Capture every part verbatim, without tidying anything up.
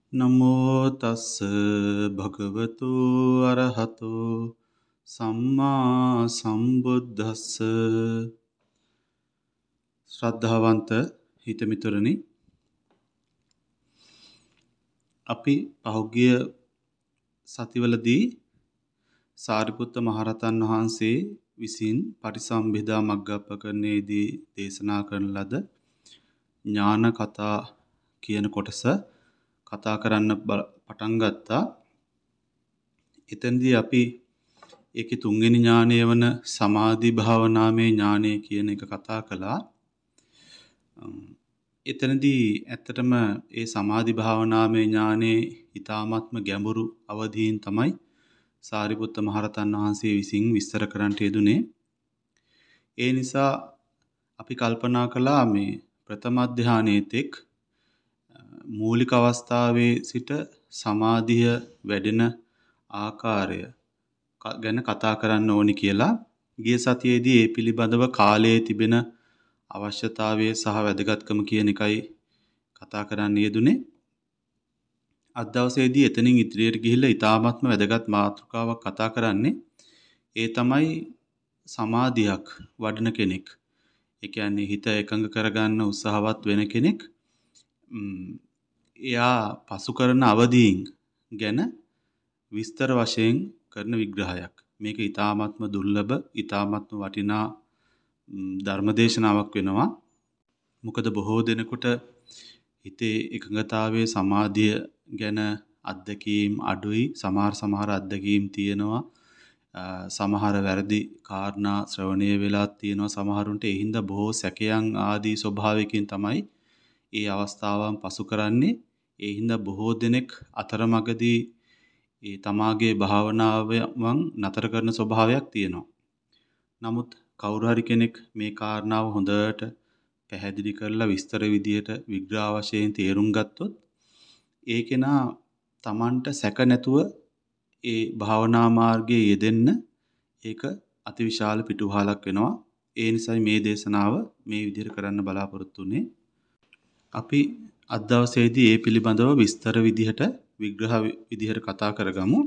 නමෝ තස්ස භගවතු අරහතෝ සම්මා සම්බුද්දස්ස ශ්‍රද්ධාවන්ත හිතමිතුරනි අපි පහුගිය සතිවලදී සාරිපුත්ත මහරහතන් වහන්සේ විසින් පටිසම්භිදා මග්ගප්පකරණයේදී දේශනා කරන ලද ඥාන කතා කියන කොටස කතා කරන්න පටන් ගත්තා. එතෙන්දී අපි ඒකේ තුන්වෙනි ඥානය වන සමාධි භාවනාමය ඥානය කියන එක කතා කළා. එතනදී ඇත්තටම ඒ සමාධි භාවනාමය ඥානයේ ඊ타ත්ම ගැඹුරු අවධීන් තමයි සාරිපුත්ත මහරහතන් වහන්සේ විසින් විස්තර කරන්නට යෙදුනේ. ඒ නිසා අපි කල්පනා කළා මේ ප්‍රථම ධානයේ තෙක් මූලික අවස්ථාවේ සිට සමාධිය වැඩෙන ආකාරය ගැන කතා කරන්න ඕනි කියලා. ගිය සතියේදී ඒ පිළිබඳව කාලයේ තිබෙන අවශ්‍යතාවය සහ වැදගත්කම කියන එකයි කතා කරන්න යෙදුනේ. අද දවසේදී එතනින් ඉදිරියට ගිහිල්ලා ඊ타ත්ම වැදගත් මාතෘකාවක් කතා කරන්නේ. ඒ තමයි සමාධියක් වඩන කෙනෙක්. ඒ කියන්නේ හිත එකඟ කරගන්න උත්සාහවත් වෙන කෙනෙක්. එයා පසු කරන අවදීන් ගැන විස්තර වශයෙන් කරන විග්‍රහයක්. මේක ඊ타ත්ම දුර්ලභ, ඊ타ත්ම වටිනා ධර්මදේශනාවක් වෙනවා. මොකද බොහෝ දෙනෙකුට හිතේ එකඟතාවයේ සමාධිය ගැන අත්දැකීම් අඩුයි. සමහර සමහර අත්දැකීම් තියෙනවා. සමහර වැරදි කාරණා ශ්‍රවණය වෙලා තියෙනවා. සමහරුන්ට ඒ හින්දා බොහෝ සැකයන් ආදී ස්වභාවයකින් තමයි ඒ අවස්ථාවන් පසු කරන්නේ. ඒ හින්දා බොහෝ දෙනෙක් අතරමඟදී ඒ තමාගේ භාවනාවන් නතර කරන ස්වභාවයක් තියෙනවා. නමුත් කවුරු හරි කෙනෙක් මේ කාරණාව හොඳට පැහැදිලි කරලා විස්තර විදියට විග්‍රහ වශයෙන් තේරුම් ගත්තොත් ඒ කෙනා Tamanට සැක නැතුව ඒ භාවනා මාර්ගයේ යෙදෙන්න ඒක අතිවිශාල පිටුවහලක් වෙනවා. ඒ නිසායි මේ දේශනාව මේ විදිහට කරන්න බලාපොරොත්තු වෙන්නේ. අපි අද දවසේදී මේ පිළිබඳව විස්තර විදිහට විග්‍රහ විදිහට කතා කරගමු.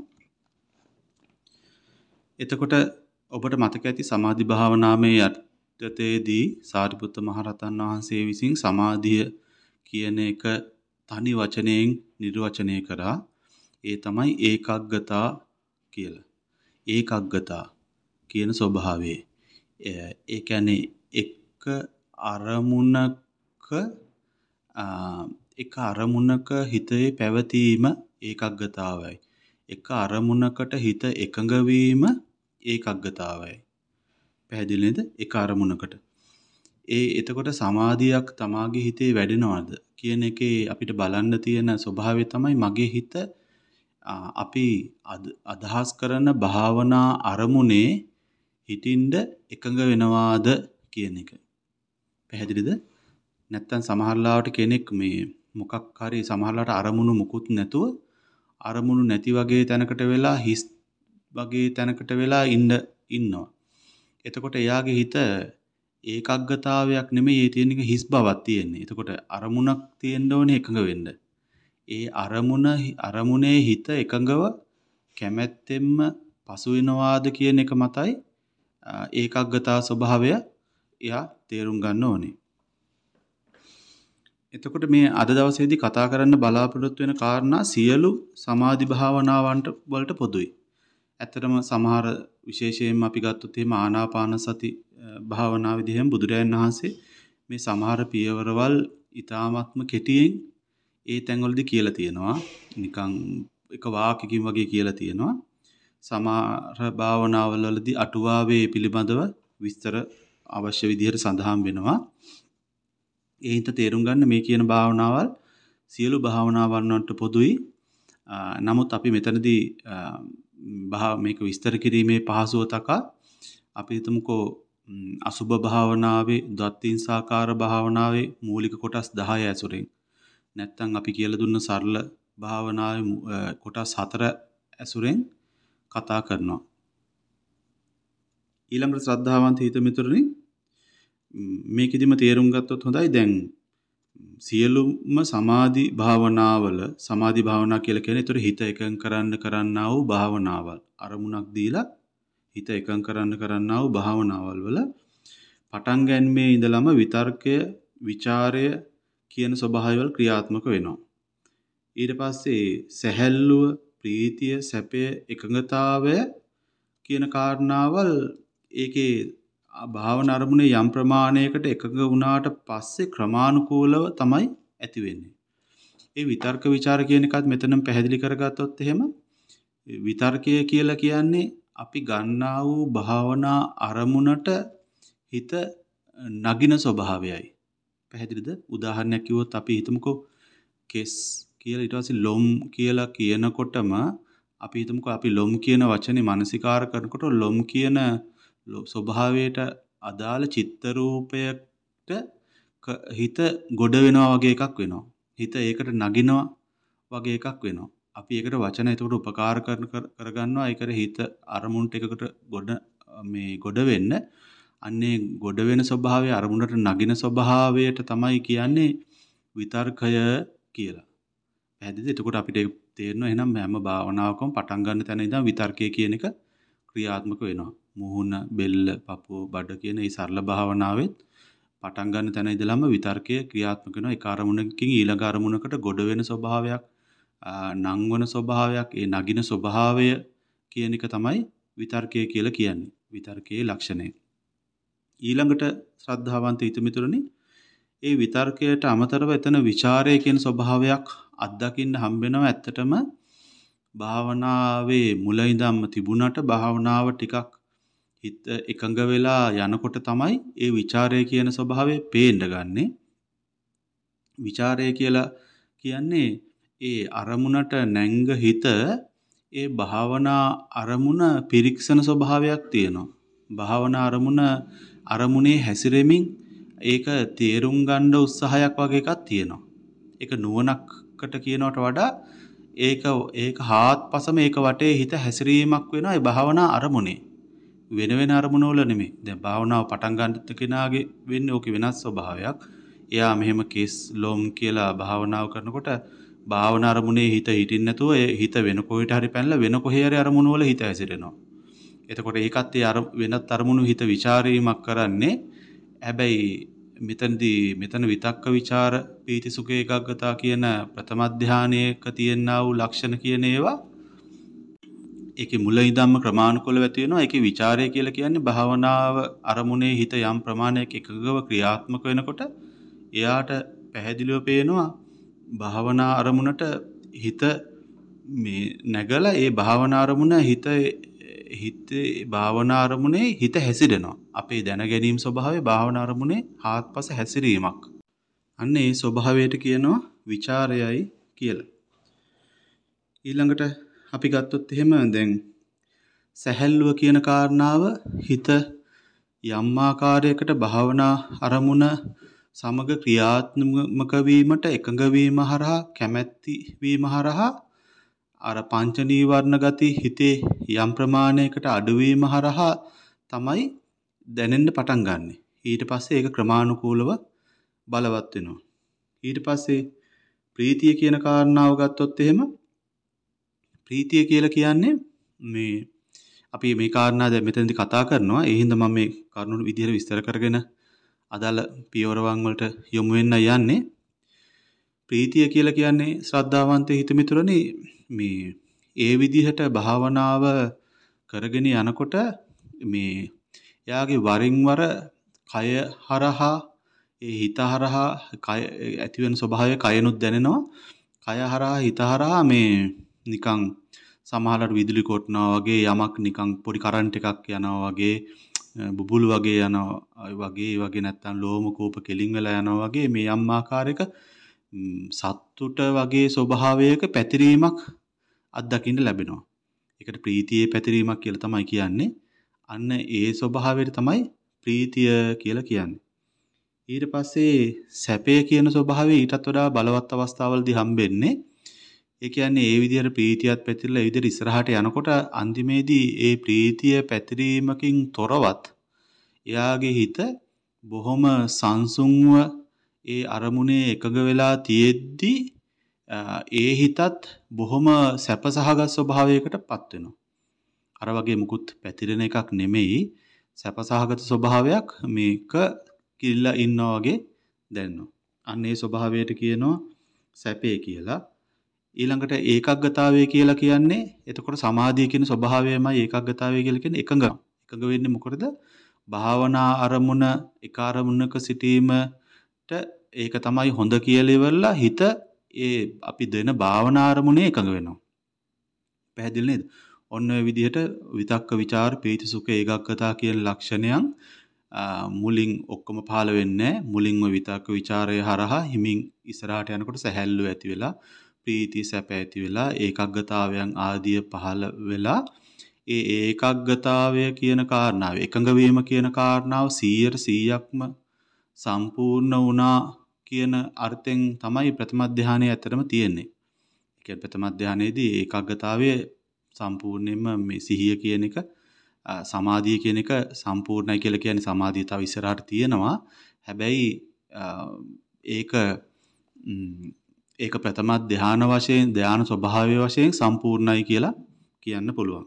එතකොට ඔබට මතක ඇති සමාධි භාවනාවේ යටතේදී සාරිපුත්ත මහරහතන් වහන්සේ විසින් සමාධිය කියන එක තනි වචනයෙන් නිර්වචනය කරා. ඒ තමයි ඒකග්ගතා කියලා. ඒකග්ගතා කියන ස්වභාවය. ඒ කියන්නේ එක අරමුණක එක අරමුණක හිතේ පැවතීම ඒකග්ගතාවයි. එක අරමුණකට හිත එකඟ වීම ඒකග්ගතාවයි. පැහැදිලි නේද? එක අරමුණකට. ඒ එතකොට සමාධියක් තමාගේ හිතේ වැඩෙනවද කියන එකේ අපිට බලන්න තියෙන ස්වභාවය තමයි මගේ හිත අපි අදහස් කරන භාවනා අරමුණේ හිතින්ද එකඟ වෙනවාද කියන එක. පැහැදිලිද? නැත්තම් සමහරලාවට කෙනෙක් මේ මොකක් හරි සමහරලාට අරමුණු මුකුත් නැතුව අරමුණු නැති වගේ තැනකට වෙලා හිස් වගේ තැනකට වෙලා ඉන්න ඉන්නවා. එතකොට එයාගේ හිත ඒකග්ගතාවයක් නෙමෙයි ඒ තියෙන එක හිස් බවක් තියෙන්නේ. එතකොට අරමුණක් තියෙන්න ඕනේ එකඟ වෙන්න. ඒ අරමුණ අරමුණේ හිත එකඟව කැමැත්තෙන්ම පසු වෙනවාද කියන එක මතයි ඒකග්ගතා ස්වභාවය එයා තේරුම් ගන්න ඕනේ. එතකොට මේ අද දවසේදී කතා කරන්න බලාපොරොත්තු වෙන කාරණා සියලු සමාධි භාවනාවන්ට වලට පොදුයි. ඇත්තටම සමහර විශේෂයෙන්ම අපි ගත්තොත් එහෙම ආනාපාන සති භාවනා විදිහෙන් බුදුරජාණන් වහන්සේ මේ සමහර පියවරවල් ඊ타ත්ම කෙටියෙන් ඒ තැන්වලදී කියලා තියෙනවා. නිකන් එක වාක්‍යකින් වගේ කියලා තියෙනවා. සමහර භාවනාවලදී අටුවාවේ පිළිබඳව විස්තර අවශ්‍ය විදිහට සඳහන් වෙනවා. ඒ හිත තේරුම් ගන්න මේ කියන භාවනාවල් සියලු භාවනාවන් වලට පොදුයි. නමුත් අපි මෙතනදී මේක විස්තර කිරීමේ පහසුව තකා අපි හිතමුකෝ අසුභ භාවනාවේ දත්තිංසාකාර භාවනාවේ මූලික කොටස් දහය ඇසුරෙන් නැත්තම් අපි කියලා දුන්න සරල භාවනාවේ කොටස් හතර ඇසුරෙන් කතා කරනවා. ඊළඟට ශ්‍රද්ධාවන්ත හිත මිතුරනි මේකෙදිම තේරුම් ගත්තොත් හොඳයි. දැන් සියලුම සමාධි භාවනාවල සමාධි භාවනා කියලා කියන්නේ ඒතර හිත එකඟ කරන්න කරන්නා වූ භාවනාවල්. අරමුණක් දීලා හිත එකඟ කරන්න කරන්නා වූ භාවනාවල් වල පටන් ගැනීමේ ඉඳලම විතර්කය, ਵਿਚාරය කියන ස්වභාවයවල ක්‍රියාත්මක වෙනවා. ඊට පස්සේ සැහැල්ලුව, ප්‍රීතිය, සැපය, එකඟතාවය කියන කාරණාවල් ඒකේ භාවනා අරමුණේ යම් ප්‍රමාණයකට එකඟ වුණාට පස්සේ ක්‍රමානුකූලව තමයි ඇති වෙන්නේ. ඒ විතර්ක ਵਿਚාර කියන එකත් මෙතනම පැහැදිලි කරගත්තොත් එහෙම විතර්කය කියලා කියන්නේ අපි ගන්නා වූ භාවනා අරමුණට හිත නගින ස්වභාවයයි. පැහැදිලිද? උදාහරණයක් කිව්වොත් අපි හිතමුකෝ කෙස් කියලා ඊට පස්සේ ලොම් කියලා කියනකොටම අපි හිතමුකෝ අපි ලොම් කියන වචනේ මානසිකාර කරනකොට ලොම් කියන ස්වභාවයට අදාළ චිත්ත රූපයකට හිත ගොඩ වෙනවා වගේ එකක් වෙනවා. හිත ඒකට නගිනවා වගේ එකක් වෙනවා. අපි ඒකට වචන ඒකට උපකාර කරන කරගන්නවා. ඒකට හිත අරමුණට එකකට ගොඩ මේ ගොඩ වෙන්න අන්නේ ගොඩ වෙන ස්වභාවය අරමුණට නගින ස්වභාවයට තමයි කියන්නේ විතර්කය කියලා. පැහැදිලිද? එතකොට අපිට තේරෙනවා එහෙනම් හැම භාවනාවකම පටන් ගන්න තැන ඉඳන් විතර්කය කියන එක ක්‍රියාත්මක වෙනවා. මුහුණ, බෙල්ල, පපුව, බඩ කියන මේ සරල භාවනාවෙත් පටන් ගන්න තැන ඉඳලම විතර්කය ක්‍රියාත්මක වෙනවා. ඒ අරමුණකින් ඊළඟ අරමුණකට ගොඩ වෙන ස්වභාවයක්, නංවන ස්වභාවයක්, ඒ නගින ස්වභාවය කියන එක තමයි විතර්කය කියලා කියන්නේ. විතර්කයේ ලක්ෂණය. ඊළඟට ශ්‍රද්ධාවන්ත හිතමිතුරනි, ඒ විතර්කයට අමතරව එතන ਵਿਚාරය කියන ස්වභාවයක් අත්දකින්න හම්බ වෙනවා. ඇත්තටම භාවනාවේ මුල ඉඳන්ම තිබුණාට භාවනාව ටිකක් හිත එකඟ වෙලා යනකොට තමයි ඒ ਵਿਚාරය කියන ස්වභාවය පේන්න ගන්නෙ. ਵਿਚාරය කියලා කියන්නේ ඒ අරමුණට නැංග හිත ඒ භාවනා අරමුණ පිරික්සන ස්වභාවයක් තියෙනවා. භාවනා අරමුණ අරමුණේ හැසිරෙමින් ඒක තේරුම් ගන්න උත්සාහයක් වගේ එකක් තියෙනවා. ඒක නුවණකට කියනවට වඩා ඒක ඒක හාත්පසම ඒක වටේ හිත හැසිරීමක් වෙනවා ඒ භාවනා අරමුණේ. වෙන වෙන අරමුණ වල නෙමෙයි. දැන් භාවනාව පටන් ගන්නත් කෙනාගේ වෙන්නේ ඕකේ වෙනස් ස්වභාවයක්. එයා මෙහෙම කෙස් ලොම් කියලා භාවනාව කරනකොට භාවනා අරමුණේ හිත හිටින්න නැතුව ඒ හිත වෙන කොහෙට හරි පැනලා වෙන කොහේ හරි අරමුණු වල හිත හැසිරෙනවා. එතකොට ඒකත් ඒ අර වෙනත් අරමුණු හිත ਵਿਚාරීමක් කරන්නේ. හැබැයි මෙතනදී මෙතන විතක්ක ਵਿਚාර පීති සුඛ ඒකාග්‍රතාව කියන ප්‍රථම ධානයේක තියෙනා වූ ලක්ෂණ කියන ඒවා ඒකේ මුල ඉඳන්ම ක්‍රමානුකූලව ඇති වෙනවා. ඒකේ ਵਿਚාරය කියලා කියන්නේ භාවනාව අරමුණේ හිත යම් ප්‍රමාණයක එකගව ක්‍රියාත්මක වෙනකොට එයාට පැහැදිලිව පේනවා භාවනා අරමුණට හිත මේ නැගලා ඒ භාවනා අරමුණ හිත හිතේ භාවනා අරමුණේ හිත හැසිරෙනවා. අපේ දැන ගැනීම ස්වභාවයේ භාවනා අරමුණේ හාත්පස හැසිරීමක්. අන්න ඒ ස්වභාවයට කියනවා ਵਿਚාරයයි කියලා. ඊළඟට අපි ගත්තොත් එහෙම දැන් සැහැල්ලුව කියන කාරණාව හිත යම් ආකාරයකට භාවනා අරමුණ සමග ක්‍රියාත්මක වීමට එකඟ වීම හරහා කැමැති වීම හරහා අර පංච නීවරණ ගති හිතේ යම් ප්‍රමාණයකට අඩුවීම හරහා තමයි දැනෙන්න පටන් ගන්නෙ. ඊට පස්සේ ඒක ක්‍රමානුකූලව බලවත් වෙනවා. ඊට පස්සේ ප්‍රීතිය කියන කාරණාව ගත්තොත් එහෙම ප්‍රීතිය කියලා කියන්නේ මේ අපි මේ කාරණා දැන් මෙතනදී කතා කරනවා. ඒ හින්දා මම මේ කරුණු විදිහට විස්තර කරගෙන අදාළ පියවරවන් වලට යොමු වෙන්න යන්නේ. ප්‍රීතිය කියලා කියන්නේ ශ්‍රද්ධාවන්ත හිතමිතුරනි මේ ඒ විදිහට භාවනාව කරගෙන යනකොට මේ එයාගේ වරින් වර කය හරහා ඒ හිත හරහා කය ඇති වෙන ස්වභාවය කයනුත් දැනෙනවා. කය හරහා හිත හරහා මේ නිකන් සමහරවිට විදුලි කොටනවා වගේ යමක් නිකන් පොඩි කරන්ට් එකක් යනවා වගේ බුබුලු වගේ යනවා වගේ ඒ වගේ නැත්තම් ලෝම කූප කෙලින් වෙලා යනවා වගේ මේ යම් ආකාරයක සත්තුට වගේ ස්වභාවයක පැතිරීමක් අත්දකින්න ලැබෙනවා. ඒකට ප්‍රීතියේ පැතිරීමක් කියලා තමයි කියන්නේ. අන්න ඒ ස්වභාවයට තමයි ප්‍රීතිය කියලා කියන්නේ. ඊට පස්සේ සැපය කියන ස්වභාවය ඊටත් වඩා බලවත් අවස්ථාවලදී හම්බෙන්නේ. ඒ කියන්නේ ඒ විදිහට ප්‍රීතියත් පැතිරලා ඒ විදිහට ඉස්සරහට යනකොට අන්තිමේදී ඒ ප්‍රීතිය පැතිරීමකින් තොරවත් එයාගේ හිත බොහොම සංසුන්ව ඒ අරමුණේ එකඟ වෙලා තියෙද්දි ඒ හිතත් බොහොම සැපසහගත ස්වභාවයකටපත් වෙනවා. අර වගේ මුකුත් පැතිරෙන එකක් නෙමෙයි සැපසහගත ස්වභාවයක් මේක කිල්ලා ඉන්නා වගේ දැනෙනවා. අන්න ඒ ස්වභාවයට කියනවා සැපේ කියලා. ඊළඟට ඒකග්ගතාවය කියලා කියන්නේ එතකොට සමාධිය කියන ස්වභාවයමයි ඒකග්ගතාවය කියලා කියන්නේ එකඟ. එකඟ වෙන්නේ මොකටද? භාවනා අරමුණ එක අරමුණක සිටීමට ඒක තමයි හොඳ කියලා ඉවරලා හිත ඒ අපි දෙන භාවනා අරමුණේ එකඟ වෙනවා. පැහැදිලි නේද? ඔන්න ඔය විදිහට විතක්ක ਵਿਚාර පීති සුඛ ඒකග්ගතා කියන ලක්ෂණයන් මුලින් ඔක්කොම පහළ වෙන්නේ මුලින්ම විතක්ක ਵਿਚාරය හරහා හිමින් ඉස්සරහට යනකොට සැහැල්ලුව ඇති වෙලා ප්‍රීති සැප ඇති වෙලා ඒකග්ගතාවයන් ආදිය පහළ වෙලා ඒ ඒකග්ගතාවය කියන කාරණාව එකඟ වීම කියන කාරණාව සීයට සීයක්ම සම්පූර්ණ වුණා කියන අර්ථයෙන් තමයි ප්‍රථම ධානයේ ඇත්තටම තියෙන්නේ. ඒ කියන්නේ ප්‍රථම ධානයේදී ඒකග්ගතාවය සම්පූර්ණයෙන්ම මේ සිහිය කියන එක සමාධිය කියන එක සම්පූර්ණයි කියලා කියන්නේ සමාධිය තව ඉස්සරහට තියෙනවා. හැබැයි ඒක ඒක ප්‍රථම ධාන වශයෙන් ධාන ස්වභාවය වශයෙන් සම්පූර්ණයි කියලා කියන්න පුළුවන්.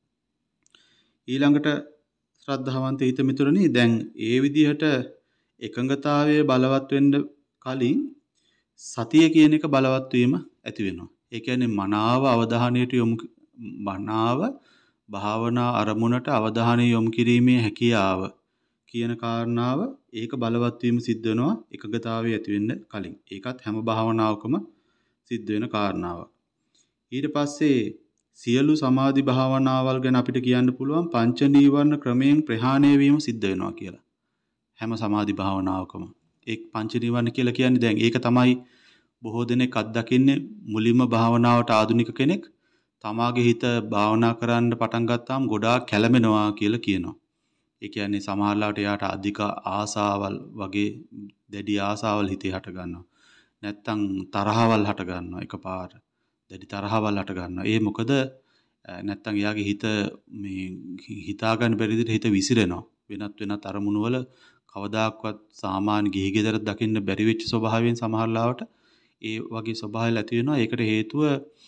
ඊළඟට ශ්‍රද්ධාවන්ත හිත මිතුරනි දැන් ඒ විදිහට එකඟතාවයේ බලවත් වෙන්න කලින් සතිය කියන එක බලවත් වීම ඇති වෙනවා. ඒ කියන්නේ මනාව අවධානයට යොමු මනාව භාවනා අරමුණට අවධානය යොමු කිරීමේ හැකියාව කියන කාරණාව ඒක බලවත් වීම සිද්ධ වෙනවා එකඟතාවයේ ඇති වෙන්න කලින්. ඒකත් හැම භාවනාවකම සිද්ධ වෙන කාරණාවක්. ඊට පස්සේ සියලු සමාධි භාවනාවල් ගැන අපිට කියන්න පුළුවන් පංච නීවරණ ක්‍රමයෙන් ප්‍රහාණය වීම සිද්ධ වෙනවා කියලා. හැම සමාධි භාවනාවකම. ඒ පංච නීවරණ කියලා කියන්නේ දැන් ඒක තමයි බොහෝ දෙනෙක් අත්දකින්නේ මුලින්ම භාවනාවට ආධුනික කෙනෙක් තමාගේ හිත භාවනා කරන්න පටන් ගත්තාම ගොඩාක් කැළඹෙනවා කියලා කියනවා. ඒ කියන්නේ සමහරලාට එයාට අධික ආසාවල් වගේ දැඩි ආසාවල් හිතේ හට ගන්නවා. නැත්තම් තරහවල් හට ගන්නවා එකපාර. දැඩි තරහවල් හට ගන්නවා. ඒ මොකද නැත්තම් එයාගේ හිත මේ හිතා ගන්න බැරි විදිහට හිත විසිරෙනවා. වෙනත් වෙනත් අරමුණු වල කවදාක්වත් සාමාන්‍ය ගිහි ගෙදර දකින්න බැරි වෙච්ච ස්වභාවයෙන් සමහරලාවට ඒ වගේ ස්වභාවයල් ඇති වෙනවා. ඒකට හේතුව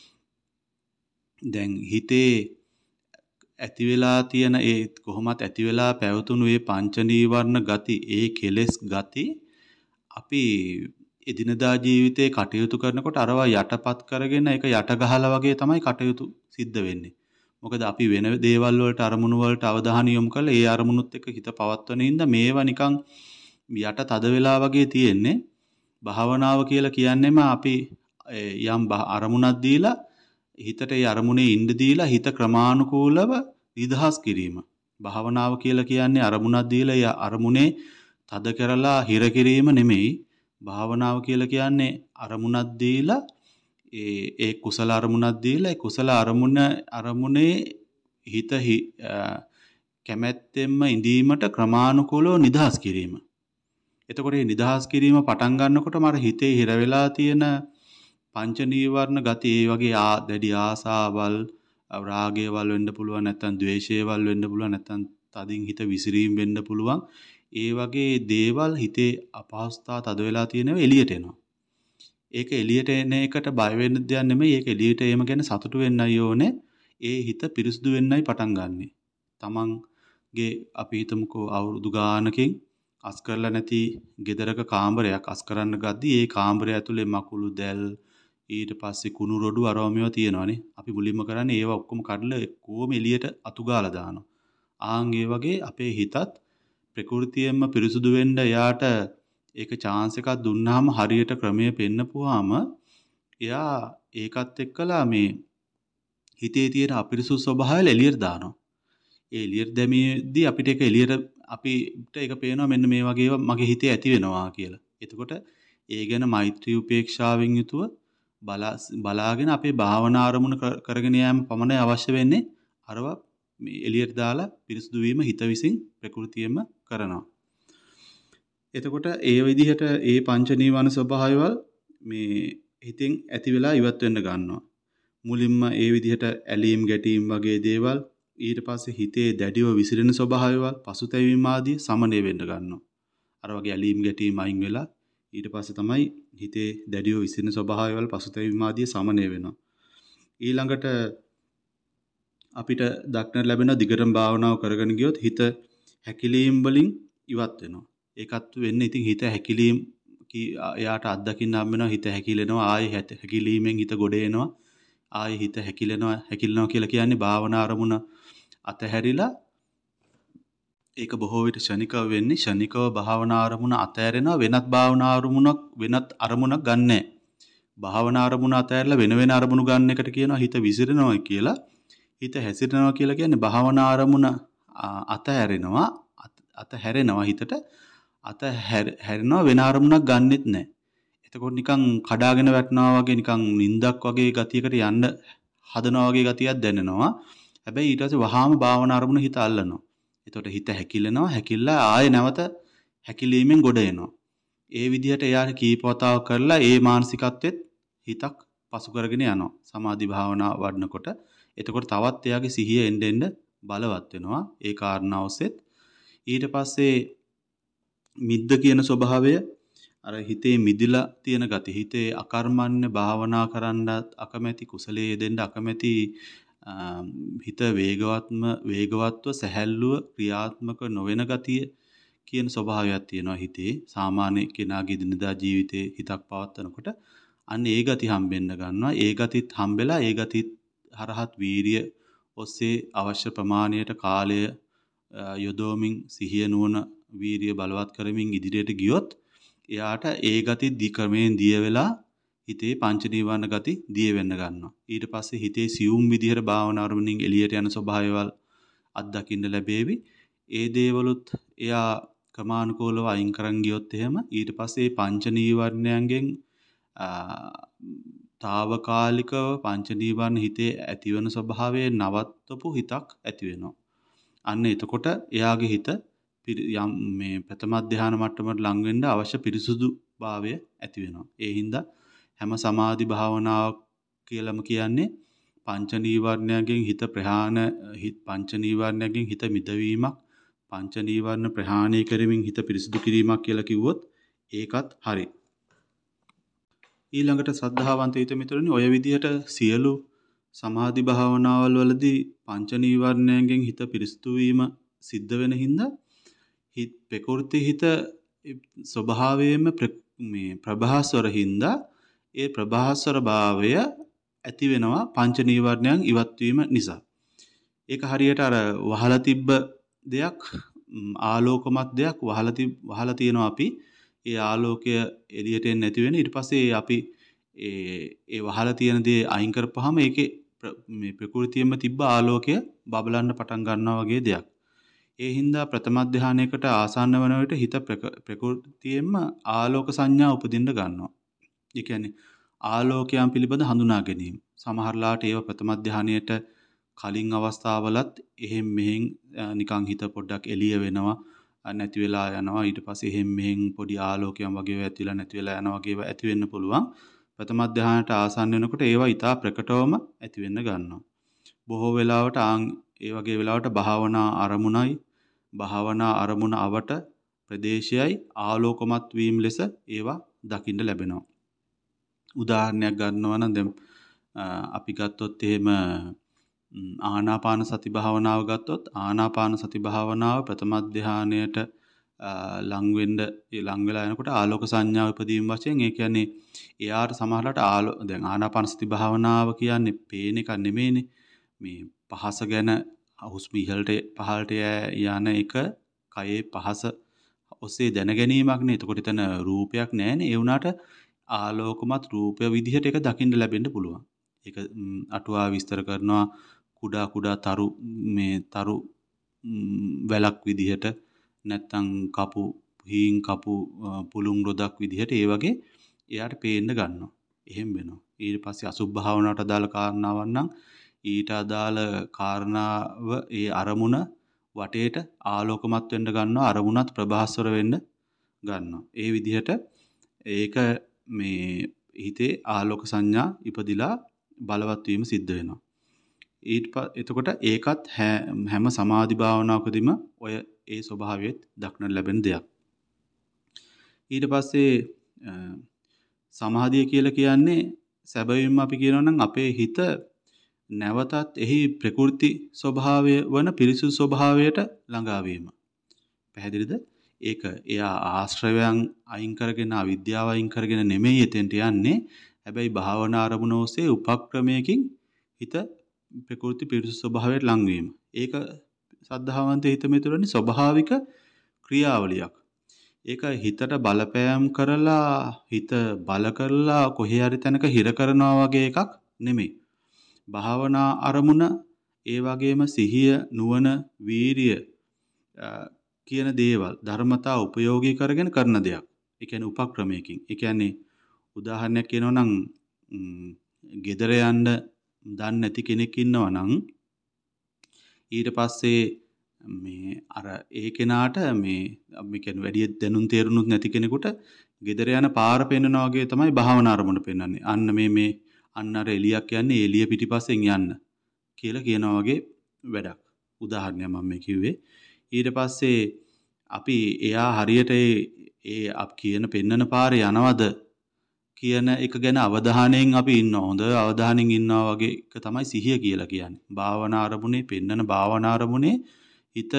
දැන් හිතේ ඇති වෙලා තියෙන ඒ කොහොමත් ඇති වෙලා පැවතුණු ඒ පංච නීවරණ ගති ඒ කෙලෙස් ගති අපි එදිනදා ජීවිතේ කටයුතු කරනකොට අරවා යටපත් කරගෙන ඒක යට ගහලා වගේ තමයි කටයුතු සිද්ධ වෙන්නේ. මොකද අපි වෙන දේවල් වලට අරමුණු වලට අවධානය යොමු කරලා ඒ අරමුණුත් එක්ක හිත පවත්වන ඉඳ මේවා නිකන් යට තද වෙලා වගේ තියෙන්නේ. භාවනාව කියලා කියන්නේම අපි යම් අරමුණක් දීලා හිතට ඒ අරමුණේ ඉන්න දීලා හිත ක්‍රමානුකූලව නිදහස් කිරීම. භාවනාව කියලා කියන්නේ අරමුණක් දීලා ඒ අරමුණේ තද කරලා හිර කිරීම නෙමෙයි. භාවනාව කියලා කියන්නේ අරමුණක් දීලා ඒ ඒ කුසල අරමුණක් දීලා ඒ කුසල අරමුණ අරමුණේ හිත කැමැත්තෙන්ම ඉඳීමට ක්‍රමානුකූලව නිදහස් කිරීම. එතකොට මේ නිදහස් කිරීම පටන් ගන්නකොටම අර හිතේ හිර වෙලා තියෙන පංච නීවරණ ගති ඒ වගේ දැඩි ආසාවල් රාගයවල් වෙන්න පුළුවන් නැත්නම් ද්වේෂයවල් වෙන්න පුළුවන් නැත්නම් තදින් හිත විසිරීම වෙන්න පුළුවන් ඒ වගේ දේවල් හිතේ අපහසුතා තද වෙලා තියෙනවා එළියට එනවා. ඒක එළියට එන එකට බය වෙන්න දෙයක් නෙමෙයි. ඒක එළියට එීම ගැන සතුටු වෙන්නයි ඕනේ. ඒ හිත පිරිසුදු වෙන්නයි පටන් ගන්නෙ. තමන්ගේ අපි හිතමුකෝ අවුරුදු ගානකින් අස් කරලා නැති ගෙදරක කාමරයක් අස් කරන්න ගද්දී ඒ කාමරය ඇතුලේ මකුළු දැල් ඊට පස්සේ කුණු රොඩු අරවමියව තියෙනවානේ. අපි මුලින්ම කරන්නේ ඒවා ඔක්කොම කඩලා කොහොම එළියට අතු ගාලා දානවා. ආන් ඒ වගේ අපේ හිතත් ප්‍රകൃතියෙන්ම පිරිසුදු වෙන්න යාට ඒක chance එකක් දුන්නාම හරියට ක්‍රමයේ පෙන්නපුවාම එයා ඒකත් එක්කලා මේ හිතේ තියෙන අපිරිසුදු ස්වභාවය එළියට දානවා. ඒ එළියට දැමීදී අපිට ඒක එළියට අපිට ඒක පේනවා මෙන්න මේ වගේ මගේ හිතේ ඇති වෙනවා කියලා. එතකොට ඒ ගැන මෛත්‍රී උපේක්ෂාවෙන් යුතුව බලාගෙන අපේ භාවනා ආරමුණ කරගෙන යාම පමණයි අවශ්‍ය වෙන්නේ. අරවා මේ එළියට දාලා පිරිසුදු වීම හිත විසින් ප්‍රകൃතියෙන්ම කරනවා. එතකොට ඒ විදිහට ඒ පංච නීවරණ ස්වභාවයවල් මේ හිතෙන් ඇති වෙලා ඉවත් වෙන්න ගන්නවා. මුලින්ම ඒ විදිහට ඇලීම් ගැටීම් වගේ දේවල් ඊට පස්සේ හිතේ දැඩිව විසිරෙන ස්වභාවයවල් පසුතැවීම ආදී සමනය වෙන්න ගන්නවා. අර වගේ ඇලීම් ගැටීම් අයින් වෙලා ඊට පස්සේ තමයි හිතේ දැඩිව විසිරෙන ස්වභාවයවල පසුතැවීම ආදී සමනය වෙනවා. ඊළඟට අපිට දක්නට ලැබෙන දිගටම භාවනාව කරගෙන ගියොත් හිත හැකිලීම් වලින් ඉවත් වෙනවා. ඒකත් වෙන්නේ ඉතින් හිත හැකිලීම් එයාට අත්දකින්න හම්බ වෙනවා. හිත හැකිලෙනවා, ආයෙ හැකිලීමෙන් හිත ගොඩ එනවා, ආයෙ හිත හැකිලෙනවා. හැකිලනවා කියලා කියන්නේ භාවනා අරමුණ අතහැරිලා ඒක බොහෝ විට ෂණිකව වෙන්නේ. ෂණිකව භාවනා අරමුණ අතහැරෙනවා, වෙනත් භාවනා අරමුණක් වෙනත් අරමුණක් ගන්නෑ. භාවනා අරමුණ අතහැරලා වෙන වෙන අරමුණු ගන්න එකට කියනවා හිත විසිරෙනවා කියලා. හිත හැසිරෙනවා කියලා කියන්නේ භාවනා අරමුණ අතහැරෙනවා, අතහැරෙනවා හිතට අතහැරෙනවා වෙන අරමුණක් ගන්නෙත් නැහැ. එතකොට නිකන් කඩාගෙන වැටෙනවා වගේ නිකන් නිින්දක් වගේ ගතියකට යන්න හදනවා වගේ ගතියක් දැනෙනවා. හැබැයි ඊට පස්සේ වහාම භාවනා අරමුණ හිත අල්ලනවා. එතකොට හිත හැකිලෙනවා, හැකිලලා ආයෙ නැවත හැකිලීමෙන් ගොඩ එනවා. ඒ විදිහට එයාට කීප වතාවක් කරලා ඒ මානසිකත්වෙත් හිතක් පසු කරගෙන යනවා. සමාධි භාවනා වඩනකොට. එතකොට තවත් එයාගේ සිහිය එන්න එන්න බලවත් වෙනවා. ඒ කාරණා ඔස්සේත් ඊට පස්සේ මිද්ද කියන ස්වභාවය අර හිතේ මිදිලා තියෙන ගති, හිතේ අකර්මණ්‍ය භාවනා කරන්නත් අකමැති, කුසලයේ යෙදෙන්න අකමැති, හිත වේගවත්ම වේගවත්ව සැහැල්ලුව ක්‍රියාත්මක නොවන ගතිය කියන ස්වභාවයක් තියෙනවා හිතේ. සාමාන්‍ය කෙනාගේ දිනදා ජීවිතේ හිතක් පවත්වනකොට අන්න ඒ ගති හම්බෙන්න ගන්නවා. ඒ ගතිත් හම්බෙලා ඒ ගතිත් හරහත් වීරිය ඔස්සේ අවශ්‍ය ප්‍රමාණයට කාලය යොදවමින් සිහිය නුවණ වීරිය බලවත් කරමින් ඉදිරියට ගියොත් එයාට ඒ ගති දි ක්‍රමයෙන් දිය වෙලා හිතේ පංච නීවරණ ගති දිය වෙන්න ගන්නවා. ඊට පස්සේ හිතේ සියුම් විදිහට භාවනා අරමුණින් එළියට යන ස්වභාවයවල් අත්දකින්න ලැබේවි. ඒ දේවලුත් එයා ක්‍රමානුකූලව අයින් කරන් ගියොත් එහෙම ඊට පස්සේ පංච නීවරණයන්ගෙන් తాවකාලිකව පංච නීවරණ හිතේ ඇතිවන ස්වභාවයේ නවත්වපු හිතක් ඇති වෙනවා. අන්න එතකොට එයාගේ හිත යම් මේ ප්‍රථම ධ්‍යාන මට්ටමට ලං වෙන්න අවශ්‍ය පිරිසුදු භාවය ඇති වෙනවා. ඒ හින්දා හැම සමාධි භාවනාවක් කියලාම කියන්නේ පංච නීවරණයන්ගෙන් හිත ප්‍රහාණ පංච නීවරණයන්ගෙන් හිත මිදවීමක්, පංච නීවරණ ප්‍රහාණය කරමින් හිත පිරිසුදු කිරීමක් කියලා කිව්වොත් ඒකත් හරි. ඊළඟට සද්ධාවන්ත හිත මිතුරනි, ඔය විදිහට සියලු සමාධි භාවනාවල් වලදී පංච නීවරණයන්ගෙන් හිත පිරිසුදු වීම සිද්ධ වෙන හින්දා හිත ප්‍රකෘති හිත ස්වභාවයෙන්ම මේ ප්‍රභාස්වර හින්දා ඒ ප්‍රභාස්වර භාවය ඇති වෙනවා පංච නීවරණයන් ඉවත් වීම නිසා. ඒක හරියට අර වහලා තිබ්බ දෙයක්, ආලෝකමත් දෙයක් වහලා තිබ් වහලා තියෙනවා අපි. ඒ ආලෝකය එළියට එන්නේ නැති වෙන. ඊට පස්සේ අපි ඒ ඒ වහලා තියෙන දේ අයින් කරපුවාම ඒකේ මේ ප්‍රകൃතියෙම තිබ්බ ආලෝකය බබලන්න පටන් ගන්නවා වගේ දෙයක්. ඒ හින්දා ප්‍රථම ධානයකට ආසන්න වන විට හිත ප්‍රകൃතියෙම ආලෝක සංඥා උපදින්න ගන්නවා. ඒ කියන්නේ ආලෝකයන් පිළිබඳ හඳුනා ගැනීම. සමහරලාට ඒව ප්‍රථම ධානයට කලින් අවස්ථාවලත් එහෙම් මෙහෙන් නිකන් හිත පොඩ්ඩක් එළිය වෙනවා, නැති වෙලා යනවා. ඊට පස්සේ එහෙම් මෙහෙන් පොඩි ආලෝකයන් වගේ ඇතිලා නැති වෙලා යනවා වගේ ඇති වෙන්න පුළුවන්. ප්‍රථම ධානයට ආසන්න වෙනකොට ඒවා ඊටා ප්‍රකටවම ඇති වෙන්න ගන්නවා. බොහෝ වෙලාවට ආන් ඒ වගේ වෙලාවට භාවනා අරමුණයි භාවනා අරමුණ අවට ප්‍රදේශයයි ආලෝකමත් වීම ලෙස ඒවා දකින්න ලැබෙනවා. උදාහරණයක් ගන්නවා නම් දැන් අපි ගත්තොත් එහෙම ආනාපාන සති භාවනාව ගත්තොත් ආනාපාන සති භාවනාව ප්‍රථම ධානයට ලං වෙන්න ඒ ලං වෙලා යනකොට ආලෝක සංඥාව උපදීම වශයෙන් ඒ කියන්නේ එයාට සමහරකට ආලෝ දැන් ආනාපාන සති භාවනාව කියන්නේ පේන එක නෙමෙයිනේ. මේ පහස ගැන හුස්ම ඉහළට පහළට යන එක කයේ පහස ඔස්සේ දැන ගැනීමක්නේ. එතකොට එතන රූපයක් නැහැනේ. ඒ වුණාට ආලෝකමත් රූපය විදිහට ඒක දකින්න ලැබෙන්න පුළුවන්. ඒක අටුවා විස්තර කරනවා කුඩා කුඩා තරු මේ තරු වැලක් විදිහට නැත්තම් කපු හීන් කපු පුලුම් රොදක් විදිහට ඒ වගේ එයාට පේන්න ගන්නවා. එහෙම වෙනවා. ඊට පස්සේ අසුභ භාවනාවට අදාළ කාරණාවක් නම් ඊට අදාළ කාරණාව ඒ අරමුණ වටේට ආලෝකමත් වෙන්න ගන්නවා. අරමුණත් ප්‍රභාස්වර වෙන්න ගන්නවා. ඒ විදිහට ඒක මේ හිතේ ආලෝක සංඥා ඉපදිලා බලවත් වීම සිද්ධ වෙනවා. ඊට එතකොට ඒකත් හැම සමාධි භාවනාවකදීම ඔය ඒ ස්වභාවයත් දක්නට ලැබෙන දෙයක්. ඊට පස්සේ සමාධිය කියලා කියන්නේ සැබවින්ම අපි කියනවා නම් අපේ හිත නැවතත් එහි ප්‍රකෘති ස්වභාවය වන පිරිසුදු ස්වභාවයට ළඟා වීම. පැහැදිලිද? ඒක එයා ආශ්‍රවයන් අයින් කරගෙන අවිද්‍යාව අයින් කරගෙන නෙමෙයි එතෙන්ට යන්නේ. හැබැයි භාවනා අරමුණ ඔස්සේ උපක්‍රමයකින් හිත ප්‍රකෘති පිරිසුදු ස්වභාවයට ලං වීම. ඒක සද්ධාවන්ත හිත මෙතුළනේ ස්වභාවික ක්‍රියාවලියක්. ඒක හිතට බලපෑම් කරලා හිත බල කරලා කොහේ හරි තැනක හිර කරනවා වගේ එකක් නෙමෙයි. භාවනා අරමුණ ඒ වගේම සිහිය නුවණ වීරිය කියන දේවල් ධර්මතා උපයෝගී කරගෙන කරන දෙයක්. ඒ කියන්නේ උපක්‍රමයකින්. ඒ කියන්නේ උදාහරණයක් කියනවා නම් ගෙදර යන්න දන්නේ නැති කෙනෙක් ඉන්නවා නම් ඊට පස්සේ මේ අර ඒ කෙනාට මේ මේ කියන්නේ වැඩි දැනුම් තේරුණුත් නැති කෙනෙකුට ගෙදර යන පාර පෙන්වනවා වගේ තමයි භාවනා අරමුණ පෙන්වන්නේ. අන්න මේ මේ අන්න අර එලියක් යන්නේ එලිය පිටිපස්සෙන් යන්න කියලා කියනවා වගේ වැඩක්. උදාහරණයක් මම මේ කිව්වේ. ඊට පස්සේ අපි එයා හරියට ඒ අප කියන පෙන්නන පාරේ යනවද කියන එක ගැන අවධානයෙන් අපි ඉන්නවා. හොඳ අවධානයෙන් ඉන්නවා වගේ එක තමයි සිහිය කියලා කියන්නේ. භාවනා අරමුණේ පෙන්නන භාවනා අරමුණේ හිත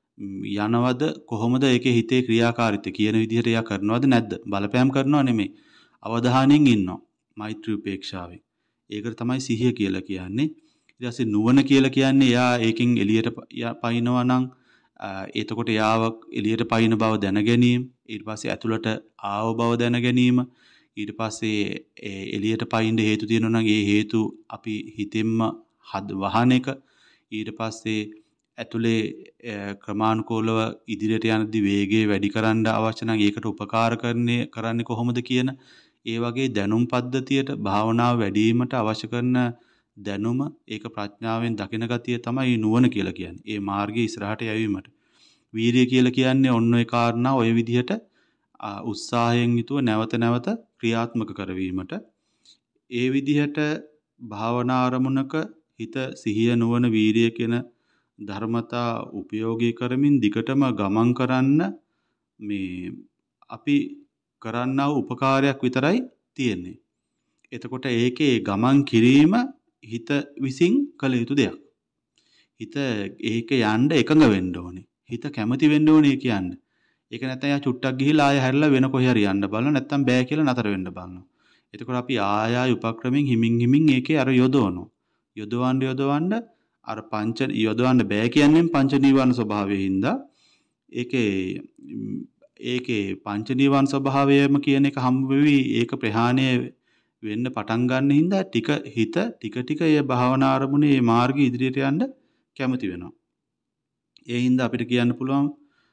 යනවද කොහොමද ඒකේ හිතේ ක්‍රියාකාරීත්වය කියන විදිහට එයා කරනවද නැද්ද? බලපෑම් කරනව නෙමෙයි. අවධානයෙන් ඉන්නවා. මෛත්‍රී උපේක්ෂාවෙන්. ඒකට තමයි සිහිය කියලා කියන්නේ. ඊට පස්සේ නුවණ කියලා කියන්නේ එයා ඒකෙන් එළියට පයින්නවා නම් එතකොට එයාව එළියට පයින් බව දැන ගැනීම, ඊට පස්සේ ඇතුළට ආව බව දැන ගැනීම, ඊට පස්සේ එළියට පයින් හේතු තියෙනවා නම් ඒ හේතු අපි හිතෙන්ම වහන එක, ඊට පස්සේ ඇතුලේ ක්‍රමානුකූලව ඉදිරියට යනදී වේගය වැඩි කරන්න අවශ්‍ය නම් ඒකට උපකාර කරන්නේ කරන්නේ කොහොමද කියන ඒ වගේ දැනුම් පද්ධතියට භාවනාව වැඩි වීමට අවශ්‍ය කරන දැනුම ඒක ප්‍රඥාවෙන් දකින ගතිය තමයි නුවණ කියලා කියන්නේ. ඒ මාර්ගයේ ඉස්සරහට යැවීමට. වීරිය කියලා කියන්නේ ඔන්න ඔය කාරණා ඔය විදිහට උත්සාහයෙන් යුතුව නැවත නැවත ක්‍රියාත්මක කරවීමට. ඒ විදිහට භාවනා අරමුණක හිත සිහිය නුවණ වීරිය කියන ධර්මතා උපයෝගී කරමින් දිගටම ගමන් කරන්න මේ අපි කරන්නා වූ උපකාරයක් විතරයි තියෙන්නේ. එතකොට ඒකේ ගමන් කිරීම හිත විසින් කළ යුතු දෙයක්. හිත ඒක යන්න එකඟ වෙන්න ඕනේ. හිත කැමති වෙන්න ඕනේ කියන්නේ. ඒක නැත්නම් යා චුට්ටක් ගිහිලා ආය හැරිලා වෙන කොහේ හරි යන්න බලන නැත්නම් බෑ කියලා නතර වෙන්න බලනවා. එතකොට අපි ආය ආය උපක්‍රමෙන් හිමින් හිමින් ඒකේ අර යොදවනවා. යොදවන්න යොදවන්න අර පංච යොදවන්න බෑ කියන්නේ පංච නීවරණ ස්වභාවයෙන් හින්දා ඒකේ ඒකේ පංච නීවරණ ස්වභාවයම කියන එක හම්බ වෙවි ඒක ප්‍රහාණය වෙන්න පටන් ගන්න හින්දා ටික හිත ටික ටික ඒ භාවනා අරමුණේ මේ මාර්ගය ඉදිරියට යන්න කැමති වෙනවා. ඒ හින්දා අපිට කියන්න පුළුවන්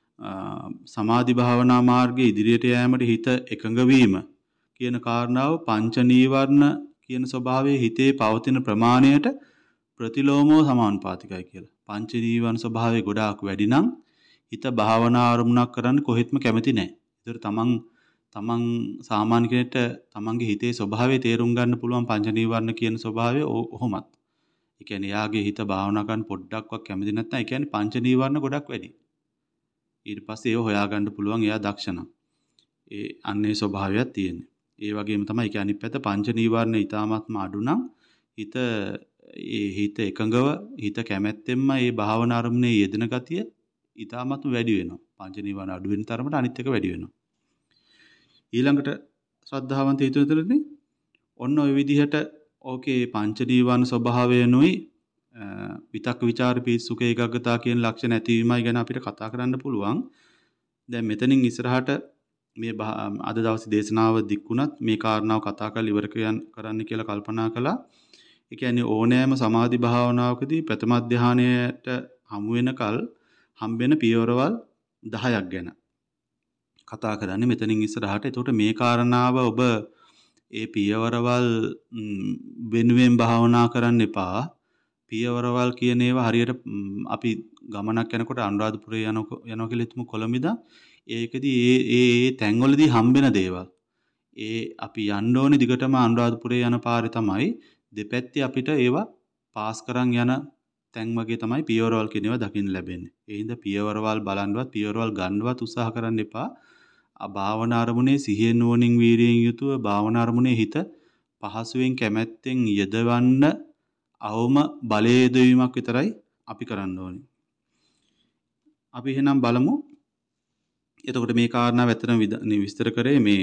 සමාධි භාවනා මාර්ගයේ ඉදිරියට යෑමට හිත එකඟ වීම කියන කාරණාව පංච නීවරණ කියන ස්වභාවයේ හිතේ පවතින ප්‍රමාණයට ප්‍රතිලෝමව සමානුපාතිකයි කියලා. පංච නීවරණ ස්වභාවය ගොඩාක් වැඩි නම් හිත භාවනා අරමුණක් කරන්න කොහෙත්ම කැමති නැහැ. ඒතර තමන් තමන් සාමාන්‍ය කෙනෙක්ට තමන්ගේ හිතේ ස්වභාවය තේරුම් ගන්න පුළුවන් පංච නීවරණ කියන ස්වභාවය ඔහොමත්. ඒ කියන්නේ යාගේ හිත භාවනා කරන්න පොඩ්ඩක්වත් කැමති නැත්නම් ඒ කියන්නේ පංච නීවරණ ගොඩක් වැඩි. ඊට පස්සේ ඒව හොයාගන්න පුළුවන් එයා දක්ෂණ. ඒ අන්නේ ස්වභාවයක් තියෙන්නේ. ඒ වගේම තමයි ඒ කියන්නේ පැත්ත පංච නීවරණ ඊටාත්ම අඩු නම් හිත ඒ හිත එකඟව හිත කැමැත්තෙන්ම මේ භාවනා අරමුණේ යෙදෙන ගතිය ඊටාත්ම වැඩි වෙනවා. පංච නීවරණ අඩු වෙන තරමට අනිත් එක වැඩි වෙනවා. ඊළඟට ශ්‍රද්ධාවන්ත හිතුවතුලනේ ඔන්න ඔය විදිහට ඕකේ පංච නීවරණ ස්වභාවයනුයි විතක් විචාර පිසුක ඒකාග්‍රතාව කියන ලක්ෂණ ඇතිවීමයි ගැන අපිට කතා කරන්න පුළුවන්. දැන් මෙතනින් ඉස්සරහට මේ අද දවසේ දේශනාව දික්ුණත් මේ කාරණාව කතා කරලා ඉවර කරන්න කියලා කල්පනා කළා. ඒ කියන්නේ ඕනෑම සමාධි භාවනාවකදී ප්‍රථම ධානයට හමු වෙනකල් හම්බෙන පියවරවල් දහයක් ගැන කතා කරන්නේ මෙතනින් ඉස්සරහට. එතකොට මේ කාරණාව ඔබ ඒ පියවරවල් වෙනුවෙන් භාවනා කරන්න එපා. පියවරවල් කියන ඒවා හරියට අපි ගමනක් යනකොට අනුරාධපුරේ යන යනවා කියලා හිතමු කොළඹින්ද ඒකෙදි ඒ ඒ තැන්වලදී හම්බෙන දේවල් ඒ අපි යන්න ඕනේ දිගටම අනුරාධපුරේ යන පාරේ තමයි දෙපැත්තේ අපිට ඒවා පාස් කරන් යන තැන් වගේ තමයි පියවරවල් කියන ඒවා දකින්න ලැබෙන්නේ. ඒ හින්දා පියවරවල් බලන්නවත් පියවරවල් ගන්නවත් උත්සාහ කරන්න එපා. ආ භාවනා අරමුණේ සිහියෙන් නුවණින් වීරියෙන් යුතුව භාවනා අරමුණේ හිත පහසුවෙන් කැමැත්තෙන් යෙදවන්න අවම බලයේ යෙදවීමක් විතරයි අපි කරන්න ඕනේ. අපි එහෙනම් බලමු. එතකොට මේ කාරණාව ඇත්තටම විස්තර කරේ මේ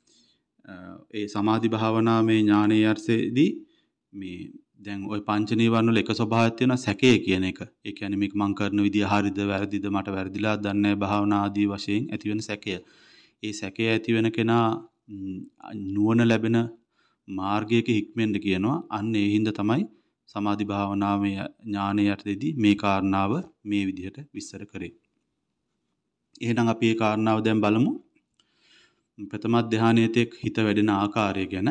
ඒ සමාධි භාවනාවේ ඥානීය අර්ථයේදී මේ දැන් ওই පංච නීවරණ වල එක ස්වභාවයක් තියෙනවා සැකය කියන එක. ඒ කියන්නේ මේක මං කරන විදිය හරිද වැරදිද මට වැරදිලා දන්නේ නැහැ භාවනා ආදී වශයෙන් ඇති වෙන සැකය. ඒ සැකය ඇති වෙන කෙනා නුවණ ලැබෙන මාර්ගයක හික්මෙන්න කියනවා. අන්න ඒ හින්දා තමයි සමාධි භාවනාවේ ඥානීය අර්ථයේදී මේ කාරණාව මේ විදිහට විස්තර කරේ. එහෙනම් අපි මේ කාරණාව දැන් බලමු. ප්‍රථම ධානයේ තෙක් හිත වැඩෙන ආකාරය ගැන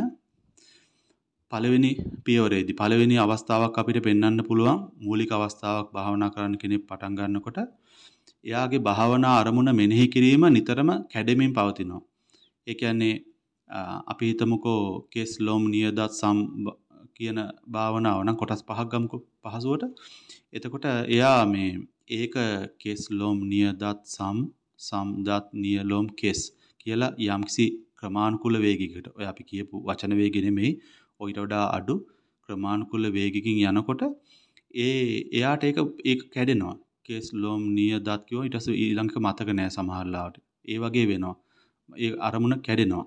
පළවෙනි පියවරේදී පළවෙනි අවස්ථාවක් අපිට පෙන්වන්න පුළුවන් මූලික අවස්ථාවක් භාවනා කරන්න කෙනෙක් පටන් ගන්නකොට එයාගේ භාවනා අරමුණ මෙනෙහි කිරීම නිතරම කැඩෙමින් පවතිනවා. ඒ කියන්නේ අපි හිතමුකෝ කෙස් ලොම් නියදත් සම් කියන භාවනාව නම් කොටස් පහක් ගමුකෝ පහසුවට. එතකොට එයා මේ ඒක කෙස් ලොම් නියදත් සම් සම් දත් නිය ලොම් කෙස් කියලා යම්කිසි ක්‍රමානුකූල වේගයකට ඔය අපි කියපු වචන වේගෙ නෙමෙයි ඔයිට වඩා අඩු ක්‍රමානුකූල වේගකින් යනකොට ඒ එයාට ඒක ඒක කැඩෙනවා. කෙස් ලොම් නිය දත් කියෝ ඊට පස්සේ ඊළඟට මතක නෑ සමහරලාවට. ඒ වගේ වෙනවා. ඒ අරමුණ කැඩෙනවා.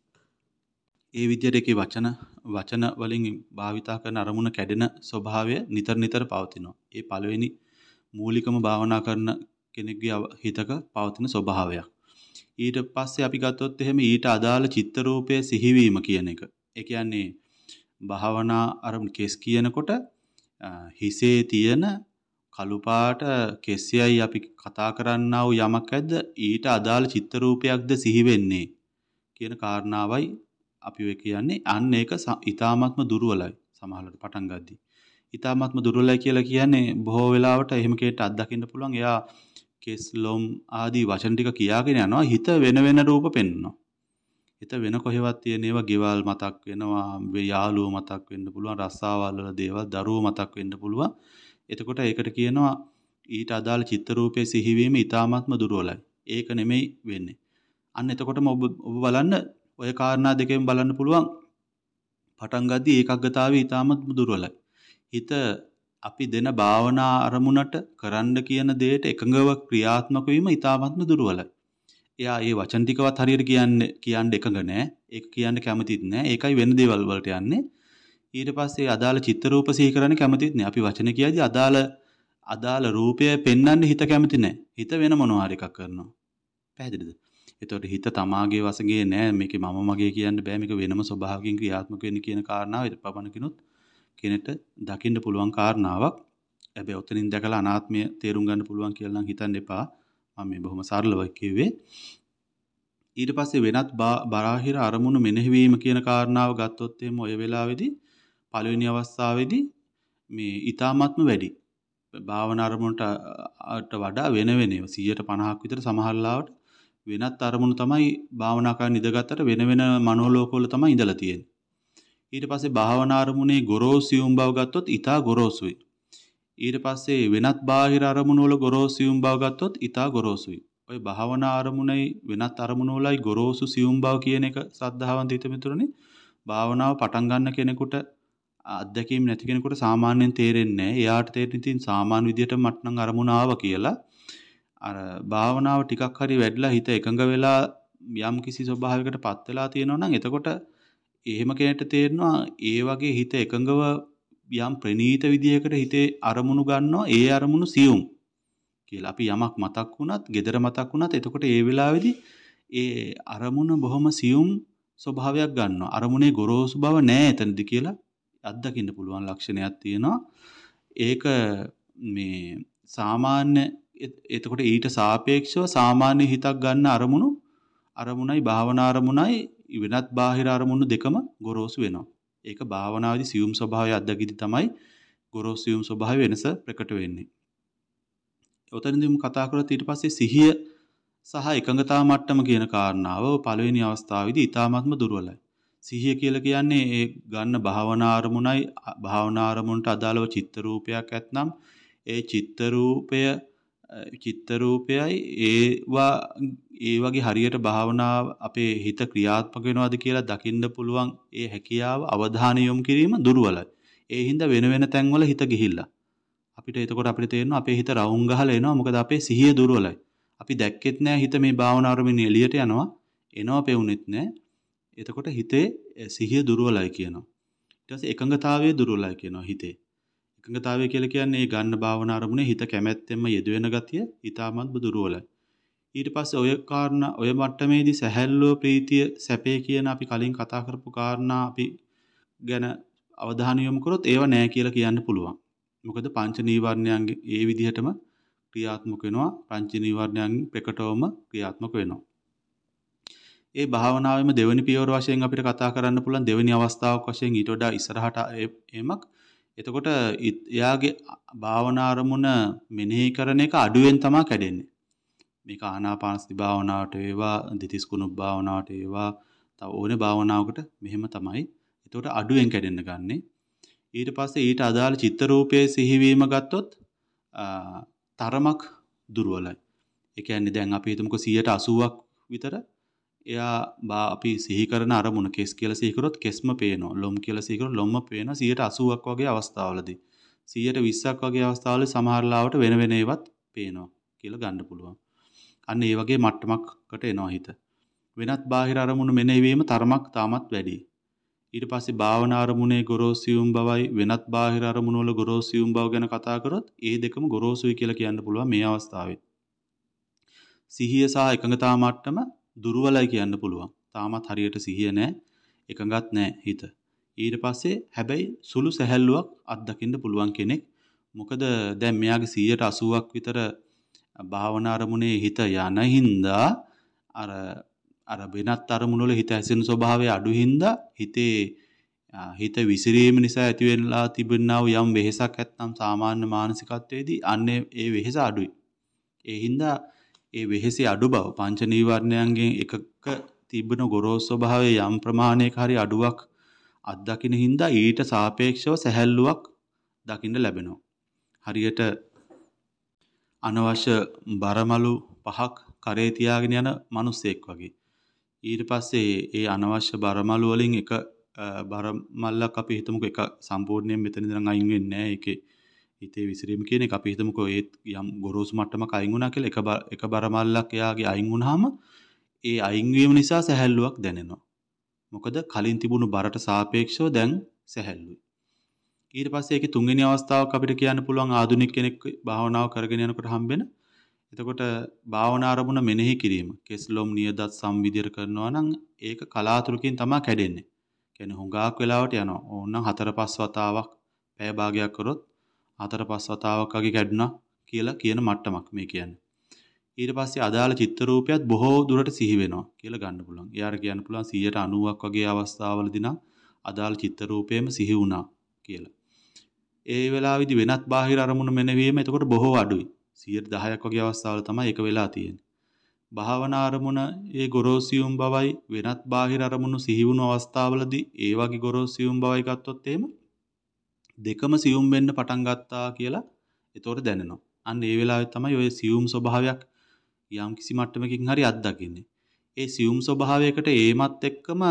ඒ විදිහට ඒකේ වචන වචන වලින් භාවිතා කරන අරමුණ කැඩෙන ස්වභාවය නිතර නිතර පවතිනවා. ඒ පළවෙනි මූලිකම භාවනා කරන කෙනෙක්ගේ හිතක පවතින ස්වභාවයක්. ඊට පස්සේ අපි ගත්තොත් එහෙම ඊට අදාළ චිත්ත රූපයේ සිහිවීම කියන එක. ඒ කියන්නේ භාවනා අරමුණ කෙස් කියනකොට හිසේ තියෙන කළු පාට කෙස්යයි අපි කතා කරන්නා වූ යමක් ඇද්ද ඊට අදාළ චිත්ත රූපයක්ද සිහි වෙන්නේ කියන කාරණාවයි අපි ඔය කියන්නේ. අන්න ඒක ඊ타ත්ම දුර්වලයි සමහරවිට පටන් ගද්දී. ඊ타ත්ම දුර්වලයි කියලා කියන්නේ බොහෝ වෙලාවට එහෙම කෙනෙක්ට අත්දකින්න පුළුවන් එයා කෙස් ලොම් ආදී වචන ටික කියාගෙන යනවා හිත වෙන වෙන රූප පෙන්වනවා. හිත වෙන කොහෙවත් තියෙන ඒවා ගෙවල් මතක් වෙනවා, යාළුවෝ මතක් වෙන්න පුළුවන්, රස්සාවල් වල දේවල්, දරුවෝ මතක් වෙන්න පුළුවන්. එතකොට ඒකට කියනවා ඊට අදාළ චිත්ත රූපයේ සිහිවීම ඊ타ත්ම දුර්වලයි. ඒක නෙමෙයි වෙන්නේ. අන්න එතකොටම ඔබ ඔබ බලන්න ඔය කාරණා දෙකෙන් බලන්න පුළුවන් පටන් ගද්දී ඒකග්ගතාවය ඊ타ත්ම දුර්වලයි. හිත අපි දෙන භාවනා අරමුණට කරන්න කියන දෙයට එකඟව ක්‍රියාත්මක වීම ඊ타ත්ම දුර්වලයි. එයා ඒ වචන ටිකවත් හරියට කියන්නේ කියන්න එකඟ නැහැ. ඒක කියන්න කැමතිත් නැහැ. ඒකයි වෙන දේවල් වලට යන්නේ. ඊට පස්සේ අදාළ චිත්ත රූප සිහි කරන්න කැමතිත් නැහැ. අපි වචන කියද්දී අදාළ අදාළ රූපය පෙන්වන්න හිත කැමති නැහැ. හිත වෙන මොනවා හරි එකක් කරනවා. පැහැදිලිද? එතකොට හිත තමාගේ වශයෙන් නෑ මේකේ මම මගේ කියන්න බෑ මේක වෙනම ස්වභාවකින් ක්‍රියාත්මක වෙන්නේ කියන කාරණාව ඊට පමණකිනුත් කෙනෙක්ට දකින්න පුළුවන් කාරණාවක්. හැබැයි ඔතනින් දැකලා අනාත්මය තේරුම් ගන්න පුළුවන් කියලා නම් හිතන්න එපා. මම මේ බොහොම සරලව කිව්වේ. ඊට පස්සේ වෙනත් බාහිර අරමුණු මෙනෙහිවීම කියන කාරණාව ගත්තොත් එහෙම ඔය වෙලාවේදී පළවෙනි අවස්ථාවේදී මේ ඊ타ත්ම වැඩි. භාවනා අරමුණට වඩා වෙන වෙන ඒවා සියයට පනහක් විතර සමහරලාවට වෙනත් අරමුණු තමයි භාවනා කරන් ඉඳගත්තට වෙන වෙන මනෝලෝකවල තමයි ඉඳලා තියෙන්නේ. ඊට පස්සේ භාවනා අරමුණේ ගොරෝසියුම් බව ගත්තොත් ඊටා ගොරෝසුයි. ඊට පස්සේ වෙනත් බාහිර අරමුණු වල ගොරෝසියුම් බව ගත්තොත් ඊටා ගොරෝසුයි. ඔය භාවනා අරමුණයි වෙනත් අරමුණු වලයි ගොරෝසු සියුම් බව කියන එක ශ්‍රද්ධාවන්ත හිත මිතුරනේ භාවනාව පටන් ගන්න කෙනෙකුට අත්දැකීම් නැති කෙනෙකුට සාමාන්‍යයෙන් තේරෙන්නේ නැහැ. එයාට තේරෙන්නේ තින් සාමාන්‍ය විදියට මට නම් අරමුණ ආවා කියලා. අර භාවනාව ටිකක් හරි වැඩිලා හිත එකඟ වෙලා යම් කිසි ස්වභාවයකටපත් වෙලා තියෙනවා නම් එතකොට එහෙම කෙනෙක්ට තේරෙනවා ඒ වගේ හිත එකඟව යම් ප්‍රනීත විදියකට හිතේ අරමුණු ගන්නවා ඒ අරමුණු සියුම් කියලා. අපි යමක් මතක් වුණත්, gedara මතක් වුණත් එතකොට ඒ වෙලාවේදී ඒ අරමුණ බොහොම සියුම් ස්වභාවයක් ගන්නවා. අරමුණේ ගොරෝසු බව නැහැ එතනදී කියලා අත්දකින්න පුළුවන් ලක්ෂණයක් තියෙනවා. ඒක මේ සාමාන්‍ය එතකොට ඊට සාපේක්ෂව සාමාන්‍ය හිතක් ගන්න අරමුණු අරමුණයි භාවනා අරමුණයි වෙනත් බාහිර අරමුණු දෙකම ගොරෝසු වෙනවා. ඒක භාවනාවේදී සියුම් ස්වභාවය අත්දැකීදී තමයි ගොරෝසු සියුම් ස්වභාවය වෙනස ප්‍රකට වෙන්නේ. ඔතනදීම කතා කරලා ඊට පස්සේ සිහිය සහ එකඟතා මට්ටම කියන කාරණාව පළවෙනි අවස්ථාවේදී ඊ타ත්ම දුර්වලයි. සිහිය කියලා කියන්නේ ඒ ගන්න භාවනා අරමුණයි භාවනා අරමුණට අදාළව චිත්ත රූපයක් ඇතනම් ඒ චිත්ත රූපය චිත්ත රූපයයි ඒවා ඒ වගේ හරියට භාවනාව අපේ හිත ක්‍රියාත්මක වෙනවද කියලා දකින්න පුළුවන් ඒ හැකියාව අවධානය යොමු කිරීම දුර්වලයි. ඒ හින්දා වෙන වෙන තැන්වල හිත ගිහිල්ලා. අපිට එතකොට අපිට තේරෙනවා අපේ හිත රවුම් ගහලා එනවා. මොකද අපේ සිහිය දුර්වලයි. අපි දැක්කෙත් නෑ හිත මේ භාවනා අරමුණේ එළියට යනවා. එනවා පෙවුනෙත් නෑ. එතකොට හිතේ සිහිය දුර්වලයි කියනවා. ඊට පස්සේ එකඟතාවයේ දුර්වලයි කියනවා හිතේ. එකඟතාවය කියලා කියන්නේ මේ ගන්න භාවනා අරමුණේ හිත කැමැත්තෙන්ම යෙදවෙන ගතිය ඊටමත් දුර්වලයි. ඊට පස්සේ ඔය කාරණා ඔය මට්ටමේදී සැහැල්ලුව ප්‍රීතිය සැපේ කියන අපි කලින් කතා කරපු කාරණා අපි ගැන අවධානය යොමු කරොත් ඒව නෑ කියලා කියන්න පුළුවන්. මොකද පංච නීවරණයන්ගේ ඒ විදිහටම ක්‍රියාත්මක වෙනවා. පංච නීවරණයන් ප්‍රකටවම ක්‍රියාත්මක වෙනවා. ඒ භාවනාවෙම දෙවෙනි පියවර වශයෙන් අපිට කතා කරන්න පුළුවන් දෙවෙනි අවස්ථාවක් වශයෙන් ඊට වඩා ඉස්සරහට එමක්. එතකොට එයාගේ භාවනා අරමුණ මෙනෙහි කරන එක අඩුවෙන් තමයි කැඩෙන්නේ. මේක ආනාපානසති භාවනාවට වේවා, දිතිස් කුණුබ් භාවනාවට වේවා, තව ඕනේ භාවනාවකට මෙහෙම තමයි. එතකොට අඩුවෙන් කැඩෙන්න ගන්නෙ. ඊට පස්සේ ඊට අදාළ චිත්ත රූපයේ සිහිවීම ගත්තොත් තරමක් දුර්වලයි. ඒ කියන්නේ දැන් අපි හිතමුකෝ සියයට අසූවක් විතර එයා අපි සිහි කරන අරමුණ කෙස් කියලා සිහි කරොත් කෙස්ම පේනවා. ලොම් කියලා සිහි කරොත් ලොම්ම පේනවා. සියයට අසූවක් වගේ අවස්ථාවලදී. සියයට විස්සක් වගේ අවස්ථාවල සමහර ලාවට වෙන වෙන ඒවත් පේනවා කියලා ගන්න පුළුවන්. අන්න ඒ වගේ මට්ටමකට එනවා හිත. වෙනත් බාහිර අරමුණු මෙනෙහි වීම තරමක් තාමත් වැඩි. ඊට පස්සේ භාවනා අරමුණේ ගොරෝසියුම් බවයි වෙනත් බාහිර අරමුණු වල ගොරෝසියුම් බව ගැන කතා කරොත් ඒ දෙකම ගොරෝසුයි කියලා කියන්න පුළුවන් මේ අවස්ථාවේ. සිහිය සහ එකඟතා මට්ටම දුර්වලයි කියන්න පුළුවන්. තාමත් හරියට සිහිය නැහැ, එකඟත් නැහැ හිත. ඊට පස්සේ හැබැයි සුළු සැහැල්ලුවක් අත්දකින්න පුළුවන් කෙනෙක්. මොකද දැන් මෙයාගේ සියයට අසූවක් විතර භාවනා අරමුණේ හිත යන හින්දා අර අර වෙනත් අරමුණු වල හිත ඇසෙන ස්වභාවය අඩු හින්දා හිතේ හිත විසිරීම නිසා ඇති වෙලා තිබෙනා වූ යම් වෙහෙසක් නැත්නම් සාමාන්‍ය මානසිකත්වයේදී අන්නේ ඒ වෙහෙස අඩුයි. ඒ හින්දා ඒ වෙහෙසේ අඩු බව පංච නීවරණයන්ගෙන් එකක තිබෙන ගොරෝසු ස්වභාවයේ යම් ප්‍රමාණයක හරි අඩුවක් අත්දකින්න හින්දා ඊට සාපේක්ෂව සැහැල්ලුවක් දකින්න ලැබෙනවා. හරියට අනවශ්‍ය බරමලු පහක් කරේ තියාගෙන යන මිනිසෙක් වගේ. ඊට පස්සේ ඒ අනවශ්‍ය බරමලු වලින් එක බරමල්ලක් අපි හිතමුකෝ එක සම්පූර්ණයෙන් මෙතන ඉඳන් අයින් වෙන්නේ නැහැ. ඒකේ හිතේ විසිරීම කියන එක අපි හිතමුකෝ ඒ යම් ගොරෝසු මට්ටමක අයින් වුණා කියලා එක එක බරමල්ලක් එයාගේ අයින් වුණාම ඒ අයින් වීම නිසා සැහැල්ලුවක් දැනෙනවා. මොකද කලින් තිබුණු බරට සාපේක්ෂව දැන් සැහැල්ලුයි. ඊට පස්සේ ඒකේ තුන්වෙනි අවස්ථාවක් අපිට කියන්න පුළුවන් ආධුනික කෙනෙක් භාවනාව කරගෙන යනකොට හම්බෙන. එතකොට භාවනා අරමුණ මෙනෙහි කිරීම, කෙස්ලොම් නියදත් සම්විදියට කරනවා නම් ඒක කලාතුරකින් තමයි කැඩෙන්නේ. කියන්නේ හුඟක් වෙලාවට යනවා. ඕනනම් හතර පහ වතාවක් පැය භාගයක් කරොත් හතර පහ වතාවක් වගේ කැඩුනා කියලා කියන මට්ටමක් මේ කියන්නේ. ඊට පස්සේ අදාළ චිත්ත රූපයත් බොහෝ දුරට සිහි වෙනවා කියලා ගන්න පුළුවන්. එයාට කියන්න පුළුවන් සියයට අනූවක් වගේ අවස්ථාවලදී නම් අදාළ චිත්ත රූපයම සිහි වුණා කියලා. ඒ වෙලාවේදී වෙනත් බාහිර අරමුණු මෙනෙවීම එතකොට බොහෝ අඩුයි. සියයට දහයක් වගේ අවස්ථාවල තමයි ඒක වෙලා තියෙන්නේ. භාවනා අරමුණ ඒ ගොරෝසියුම් බවයි වෙනත් බාහිර අරමුණු සිහි වුණු අවස්ථාවලදී ඒ වගේ ගොරෝසියුම් බවයි ගත්තොත් එහෙම දෙකම සියුම් වෙන්න පටන් ගත්තා කියලා එතකොට දැනෙනවා. අන්න ඒ වෙලාවේ තමයි ඔය සියුම් ස්වභාවයක් යම් කිසි මට්ටමකින් හරි අත්දකින්නේ. ඒ සියුම් ස්වභාවයකට ඒමත් එක්කම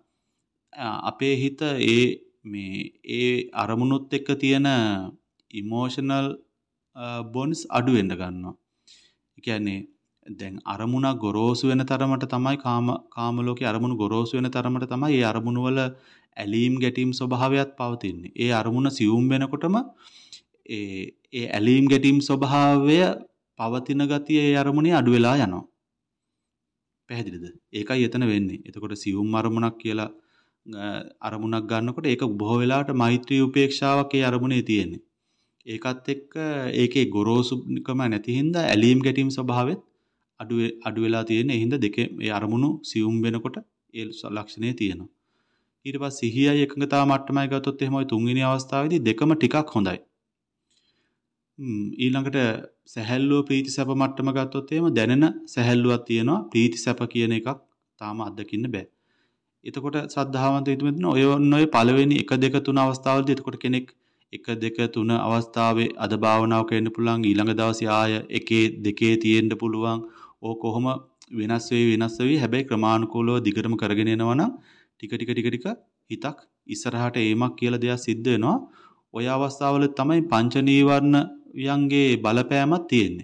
අපේ හිත ඒ මේ ඒ අරමුණුත් එක්ක තියෙන ඉමෝෂනල් බොන්ඩ්ස් අඩු වෙන්න ගන්නවා. ඒ කියන්නේ දැන් අරමුණ ගොරෝසු වෙන තරමට තමයි කාම කාම ලෝකේ අරමුණු ගොරෝසු වෙන තරමට තමයි ඒ අරමුණු වල ඇලීම් ගැටීම් ස්වභාවයත් පවතින්නේ. ඒ අරමුණ සියුම් වෙනකොටම ඒ ඒ ඇලීම් ගැටීම් ස්වභාවය පවතින ගතිය ඒ අරමුණේ අඩු වෙලා යනවා. පැහැදිලිද? ඒකයි එතන වෙන්නේ. එතකොට සියුම් අරමුණක් කියලා අරමුණක් ගන්නකොට ඒක බොහෝ වෙලාවට මෛත්‍රී උපේක්ෂාවක් ඒ අරමුණේ තියෙන්නේ. ඒකත් එක්ක ඒකේ ගොරෝසුකම නැති හින්දා ඇලීම් ගැටීම් ස්වභාවෙත් අඩු අඩු වෙලා තියෙන. ඒ හින්දා දෙකේ ඒ අරමුණු සියුම් වෙනකොට ඒ ලක්ෂණේ තියෙනවා. ඊට පස්සේ සිහියයි එකඟතාව මට්ටමයි ගත්තොත් එහෙම ওই තුන්වෙනි අවස්ථාවේදී දෙකම ටිකක් හොඳයි. ඊළඟට සැහැල්ලුව ප්‍රීති සැප මට්ටම ගත්තොත් එහෙම දැනෙන සැහැල්ලුවක් තියෙනවා. ප්‍රීති සැප කියන එකක් තාම අත්දකින්න බෑ. එතකොට ශ්‍රද්ධාවන්ත හිතෙන්න ඔය ඔය පළවෙනි එක දෙක තුන අවස්ථාවලදී එතකොට කෙනෙක් එක දෙක තුන අවස්ථාවේ අද භාවනාව කරන්න පුළුවන් ඊළඟ දවසේ ආය එකේ දෙකේ තියෙන්න පුළුවන්. ඕක කොහොම වෙනස් වෙයි වෙනස් වෙයි හැබැයි ක්‍රමානුකූලව දිගටම කරගෙන යනවා නම් ටික ටික ටික ටික හිතක් ඉස්සරහට ඒමක් කියලා දෙයක් සිද්ධ වෙනවා. ඔය අවස්ථාවල තමයි පංච නීවරණ යන්ගේ බලපෑමක් තියෙන්නේ.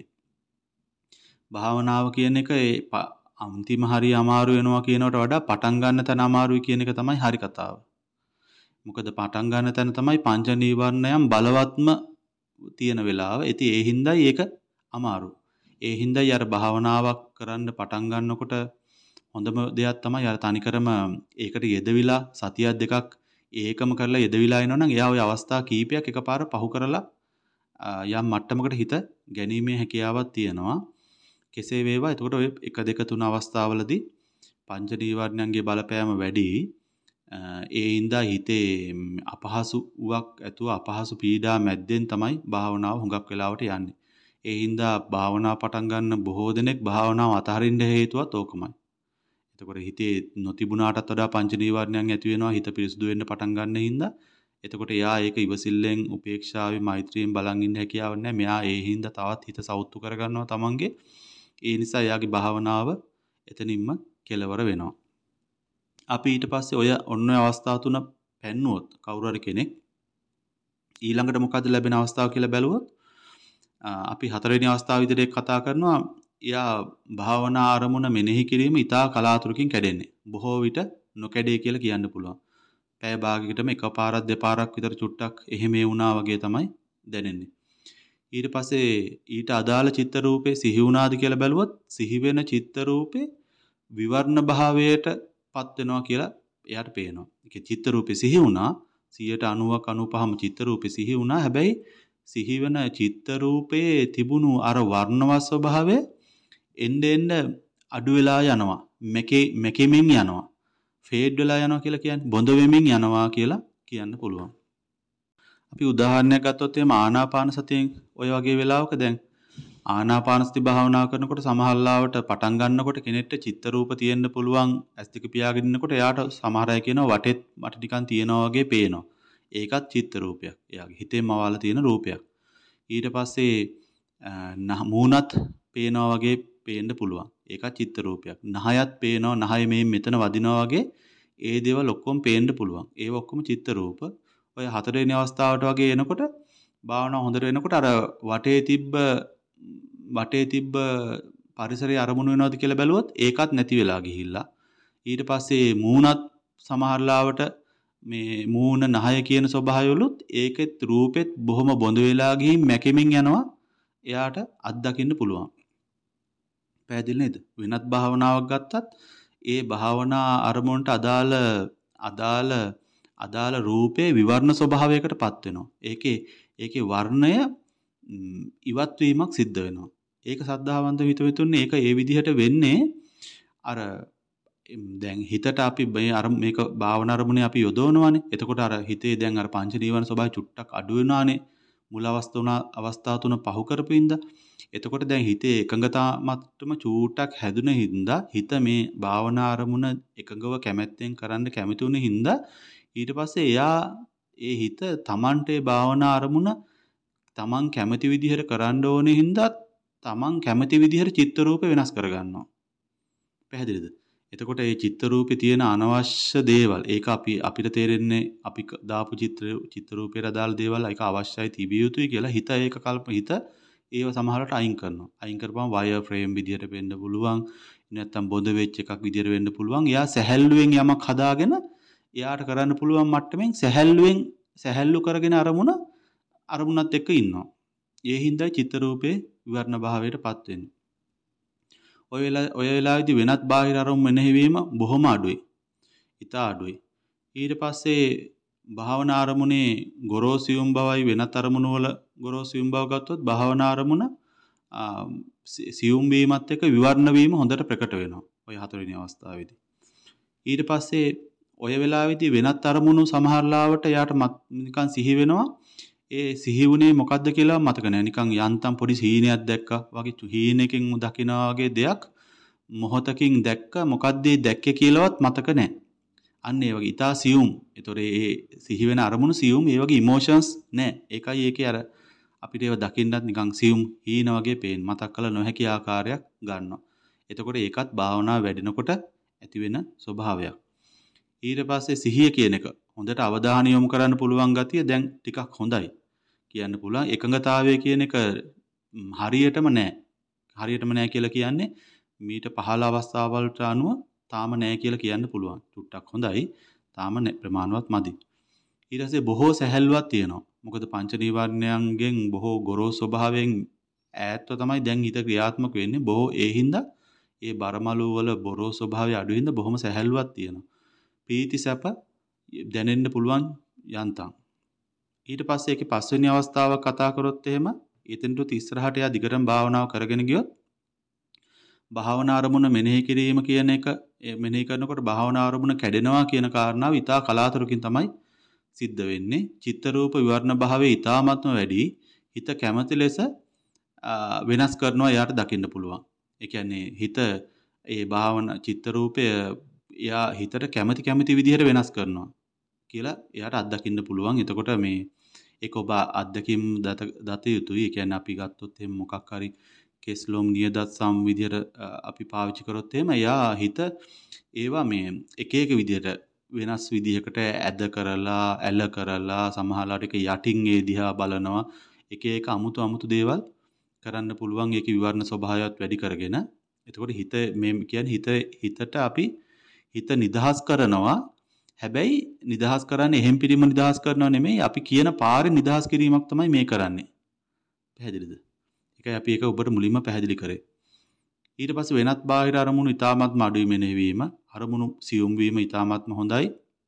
භාවනාව කියන එක ඒ අන්තිම හරිය අමාරු වෙනවා කියනකට වඩා පටන් ගන්න තැන අමාරුයි කියන එක තමයි හරි කතාව. මොකද පටන් ගන්න තැන තමයි පංච නීවරණයන් බලවත්ම තියෙන වෙලාව. ඉතින් ඒ හින්දායි ඒක අමාරු. ඒ හින්දායි අර භාවනාවක් කරන්න පටන් ගන්නකොට හොඳම දෙයක් තමයි අර තනිකරම ඒකට යෙදවිලා සතියක් දෙකක් ඒකම කරලා යෙදවිලා ඉනවනම් එයා ওই අවස්ථා කීපයක් එකපාර පහු කරලා යම් මට්ටමකට හිත ගැනීමේ හැකියාවක් තියෙනවා. කෙසේ වේවා එතකොට ඔය එක දෙක තුන අවස්ථාවලදී පංච නීවරණයන්ගේ බලපෑම වැඩි. ඒ හින්දා හිතේ අපහසුවක් ඇතුව අපහසු පීඩා මැද්දෙන් තමයි භාවනාව හුඟක් වෙලාවට යන්නේ. ඒ හින්දා භාවනාව පටන් ගන්න බොහෝ දෙනෙක් භාවනාව අතහරින්න හේතුවත් ඕකමයි. එතකොට හිතේ නොතිබුණාටත් වඩා පංච නීවරණයන් ඇති වෙනවා හිත පිරිසුදු වෙන්න පටන් ගන්න හින්දා. එතකොට එයා ඒක ඉවසිල්ලෙන් උපේක්ෂාවෙන් මෛත්‍රියෙන් බලන් ඉන්න හැකියාවක් නැහැ. මෙයා ඒ හින්දා තවත් හිත සෞතු කරගන්නවා තමන්ගේ. ඒ නිසා එයාගේ භාවනාව එතනින්ම කෙලවර වෙනවා. අපි ඊට පස්සේ ඔය ඔන්න ඔය අවස්ථා තුන පැන්නුවොත් කවුරු හරි කෙනෙක් ඊළඟට මොකද ලැබෙන අවස්ථාව කියලා බැලුවොත් අපි හතරවෙනි අවස්ථාව විදිහට කතා කරනවා. එයා භාවනා ආරමුණ මෙනෙහි කිරීම ඉතා කලාතුරකින් කැඩෙන්නේ. බොහෝ විට නොකැඩේ කියලා කියන්න පුළුවන්. පැය භාගයකටම එකපාරක් දෙපාරක් විතර චුට්ටක් එහෙම වුණා වගේ තමයි දැනෙන්නේ. ඊට පස්සේ ඊට අදාළ චිත්ත රූපේ සිහි වුණාද කියලා බැලුවොත් සිහි වෙන චිත්ත රූපේ විවර්ණ භාවයට පත් වෙනවා කියලා එයාට පේනවා. ඒකේ චිත්ත රූපේ සිහි වුණා සියයට අනූවක් අනූපහම චිත්ත රූපේ සිහි වුණා. හැබැයි සිහි වෙන චිත්ත රූපේ තිබුණු අර වර්ණවත් ස්වභාවය එන්න එන්න අඩු වෙලා යනවා. මෙකේ මෙකෙමින් යනවා. ෆේඩ් වෙලා යනවා කියලා කියන්නේ බොඳ වෙමින් යනවා කියලා කියන්න පුළුවන්. අපි උදාහරණයක් ගත්තොත් එහම ආනාපාන සතියෙන් ඔය වගේ වෙලාවක දැන් ආනාපාන සති භාවනා කරනකොට සමහරවිට පටන් ගන්නකොට කෙනෙක්ට චිත්ත රූප තියෙන්න පුළුවන්. ඇස් දෙක පියාගෙන ඉන්නකොට එයාට සමහර අය කියනවා වටෙත් මට නිකන් තියෙනවා වගේ පේනවා. ඒකත් චිත්ත රූපයක්. එයාගේ හිතේම වල තියෙන රූපයක්. ඊට පස්සේ මූණත් පේනවා වගේ පේන්න පුළුවන්. ඒකත් චිත්ත රූපයක්. නහයත් පේනවා. නහය මේ මෙතන වදිනවා වගේ ඒ දේවල් ඔක්කොම පේන්න පුළුවන්. ඒව ඔක්කොම චිත්ත රූප. ඔය හතරවෙනි අවස්ථාවට වගේ එනකොට භාවනාව හොඳට වෙනකොට අර වටේ තිබ්බ වටේ තිබ්බ පරිසරයේ අරමුණු වෙනවද කියලා බැලුවොත් ඒකත් නැති වෙලා ගිහිල්ලා ඊට පස්සේ මූණත් සමහරලාවට මේ මූණ නහය කියන ස්වභාවයවලුත් ඒකෙත් රූපෙත් බොහොම බොඳ වෙලා ගිහින් මැකෙමින් යනවා එයාට අත්දකින්න පුළුවන්. පැහැදිලි නේද? වෙනත් භාවනාවක් ගත්තත් ඒ භාවනා අරමුණට අදාළ අදාළ අදාළ රූපේ විවර්ණ ස්වභාවයකටපත් වෙනවා. ඒකේ ඒකේ වර්ණය ඉවත් වීමක් සිද්ධ වෙනවා. ඒක සද්ධාවන්ත හිතවිතුන්නේ ඒක ඒ විදිහට වෙන්නේ අර දැන් හිතට අපි මේ අර මේක භාවනා අරමුණේ අපි යොදවනවානේ. එතකොට අර හිතේ දැන් අර පංච නීවරණ ස්වභාවය චුට්ටක් අඩු වෙනානේ. මුල අවස්ථාවන අවස්ථා තුන පහු කරපින්දා. එතකොට දැන් හිතේ එකඟතා මට්ටම චූටක් හැදුන හින්දා හිත මේ භාවනා අරමුණ එකඟව කැමැත්තෙන් කරන්න කැමතුන හින්දා ඊට පස්සේ එයා ඒ හිත තමන්ට ඒ භාවනා අරමුණ තමන් කැමති විදිහට කරන්න ඕනේ හින්දා තමන් කැමති විදිහට චිත්ත රූප වෙනස් කරගන්නවා. පැහැදිලිද? එතකොට මේ චිත්ත රූපේ තියෙන අනවශ්‍ය දේවල් ඒක අපි අපිට තේරෙන්නේ අපි දාපු චිත්‍ර චිත්ත රූපේට අදාළ දේවල් ඒක අවශ්‍යයි තිබිය යුතුයි කියලා හිත ඒක කල්ප හිත ඒව සමහරට අයින් කරනවා. අයින් කරපුවම වයර් ෆ්‍රේම් විදියට වෙන්න පුළුවන්. නැත්තම් බොඳ වෙච්ච එකක් විදියට වෙන්න පුළුවන්. එයා සැහැල්ලුවෙන් යමක් හදාගෙන එයාට කරන්න පුළුවන් මට්ටමින් සැහැල්ලුවෙන් සැහැල්ලු කරගෙන අරමුණ අරමුණත් එක්ක ඉන්නවා. ඒ හින්දා චිත්ත රූපේ විවර්ණ භාවයටපත් වෙන්නේ. ඔය වෙලාව ඔය වෙලාවේදී වෙනත් බාහිර අරමුණු මෙනෙහිවීම බොහොම අඩුයි. ඉතා අඩුයි. ඊට පස්සේ භාවනා අරමුණේ ගොරෝසියුම් බවයි වෙනත් අරමුණු වල ගොරෝසියුම් බව ගත්තොත් භාවනා අරමුණ සියුම් වීමත් එක්ක විවර්ණ වීම හොඳට ප්‍රකට වෙනවා. ඔය හතරවෙනි අවස්ථාවේදී. ඊට පස්සේ ඔය වෙලාවේදී වෙනත් අරමුණු සමහරලාවට යාට නිකන් සිහි වෙනවා. ඒ සිහි වුණේ මොකද්ද කියලා මතක නැහැ. නිකන් යන්තම් පොඩි හීනයක් දැක්කා වගේ හීනකින් දකිනා වගේ දෙයක් මොහොතකින් දැක්ක මොකද්ද ඒ දැක්කේ කියලාවත් මතක නැහැ. අන්න ඒ වගේ ඊටා සියුම්. ඒතොර ඒ සිහි වෙන අරමුණු සියුම්. ඒ වගේ ඉමෝෂන්ස් නැහැ. ඒකයි ඒකේ අර අපිට ඒව දකින්නත් නිකන් සියුම් හීන වගේ පේන. මතක් කළ නොහැකි ආකාරයක් ගන්නවා. එතකොට ඒකත් භාවනාව වැඩෙනකොට ඇති වෙන ස්වභාවයක්. ඊට පස්සේ සිහිය කියන එක හොඳට අවධානය යොමු කරන්න පුළුවන් ගතිය දැන් ටිකක් හොඳයි කියන්න පුළුවන්. එකඟතාවය කියන එක හරියටම නැහැ. හරියටම නැහැ කියලා කියන්නේ මීට පහළ අවස්ථාවලට අනුව තාම නැහැ කියලා කියන්න පුළුවන්. චුට්ටක් හොඳයි. තාම ප්‍රමාණවත් මදි. ඊට පස්සේ බොහෝ සැහැල්ලුවක් තියෙනවා. මොකද පංච නීවරණයන්ගෙන් බොහෝ ගොරෝසු ස්වභාවයෙන් ඈත්ව තමයි දැන් හිත ක්‍රියාත්මක වෙන්නේ. බොහෝ ඒ හින්දා ඒ බරමලු වල බොරෝ ස්වභාවය අඩු හින්දා බොහොම සැහැල්ලුවක් තියෙනවා. පීති සැප දැනෙන්න පුළුවන් යන්තම්. ඊට පස්සේ ඒකේ පස්වෙනි අවස්ථාව කතා කරොත් එහෙම එතනට ඉස්සරහට යා දිගටම භාවනාව කරගෙන ගියොත් භාවනා අරමුණ මෙනෙහි කිරීම කියන එක මෙනෙහි කරනකොට භාවනා අරමුණ කැඩෙනවා කියන කාරණාව ඊටා කලාතුරකින් තමයි සිද්ධ වෙන්නේ. චිත්ත රූප විවරණ භාවයේ ඊටාත්ම වැඩි හිත කැමති ලෙස වෙනස් කරනවා යාට දකින්න පුළුවන්. ඒ කියන්නේ හිත ඒ භාවනා චිත්ත රූපය එයා හිතට කැමති කැමති විදිහට වෙනස් කරනවා කියලා එයාට අත්දකින්න පුළුවන්. එතකොට මේ ඒක ඔබ අත්දැකීම් දත යුතුයි. ඒ කියන්නේ අපි ගත්තොත් එහෙම මොකක් හරි කෙස්ලොම් නියදත් සම් විදිහට අපි පාවිච්චි කරොත් එහෙම එයා හිත ඒවා මේ එක එක විදිහට වෙනස් විදිහකට ඇද කරලා ඇල කරලා සමහරවිට ඒක යටින් ඒ දිහා බලනවා. එක එක අමුතු අමුතු දේවල් කරන්න පුළුවන්. ඒකේ විවරණ ස්වභාවයත් වැඩි කරගෙන. එතකොට හිත මේ කියන්නේ හිත හිතට අපි හිත නිදහස් කරනවා. හැබැයි නිදහස් කරන්නේ එහෙම් පිළිම නිදහස් කරනව නෙමෙයි. අපි කියන පාරේ නිදහස් කිරීමක් තමයි මේ කරන්නේ. පැහැදිලිද? ඒකයි අපි ඒක ඔබට මුලින්ම පැහැදිලි කරේ. ඊට පස්සේ වෙනත් බාහිර අරමුණු ඊටාත්ම අඩුයි මෙනෙහිවීම. අරමුණු සියුම් වීම ඊටාත්ම හොඳයි.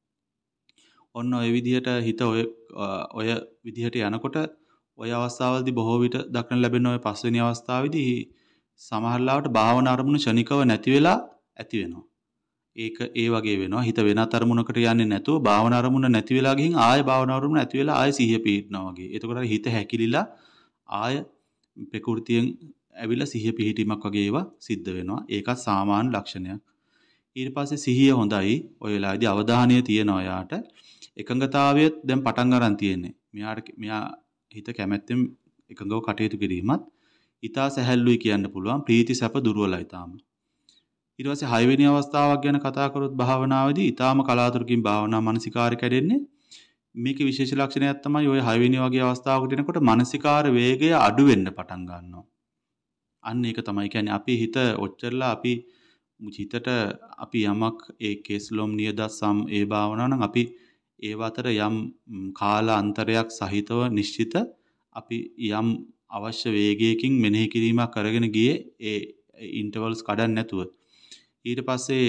ඔන්න ඔය විදිහට හිත ඔය ඔය විදිහට යනකොට ඔය අවස්ථාවවලදී බොහෝ විට දක්න ලැබෙන ඔය පස්වෙනි අවස්ථාවේදී සමහරලාවට භාවනා අරමුණු ශනිකව නැති වෙලා ඇති වෙනවා. ඒක ඒ වගේ වෙනවා. හිත වෙනත් අරමුණකට යන්නේ නැතුව භාවනා අරමුණ නැති වෙලා ගිහින් ආයෙ භාවනා අරමුණ නැති වෙලා ආයෙ සිහිය පිහිටනවා වගේ. එතකොට හිත හැකිලිලා ආයෙ ප්‍රകൃතියෙන් ඇවිල්ලා සිහිය පිහිටීමක් වගේ ඒවා සිද්ධ වෙනවා. ඒකත් සාමාන්‍ය ලක්ෂණයක්. ඊට පස්සේ සිහිය හොඳයි. ඔය වෙලාවේදී අවධානය තියෙනවා යාට. එකඟතාවයත් දැන් පටන් ගන්න තියෙන්නේ. මෙයාට මෙයා හිත කැමැත්තෙන් එකඟව කටයුතු කිරීමත් ඊටා සැහැල්ලුයි කියන්න පුළුවන්. ප්‍රීති සැප දුර්වලයි තාම. ඊට පස්සේ හය වෙනි අවස්ථාවක් ගැන කතා කරොත් භාවනාවේදී ඊටාම කලාතුරකින් භාවනා මානසිකාරය කැඩෙන්නේ. මේකේ විශේෂ ලක්ෂණයක් තමයි ඔය හය වෙනි වගේ අවස්ථාවකට එනකොට මානසිකාර වේගය අඩු වෙන්න පටන් ගන්නවා. අන්න ඒක තමයි කියන්නේ අපි හිත ඔච්චරලා අපි හිතට අපි යමක් ඒ කේස්ලොම් නියදත් සම් ඒ භාවනාව නම් අපි ඒව අතර යම් කාල අන්තරයක් සහිතව නිශ්චිත අපි යම් අවශ්‍ය වේගයකින් මෙනෙහි කිරීමක් කරගෙන ගියේ ඒ ඉන්ටර්වල්ස් කඩන්න නැතුව. ඊට පස්සේ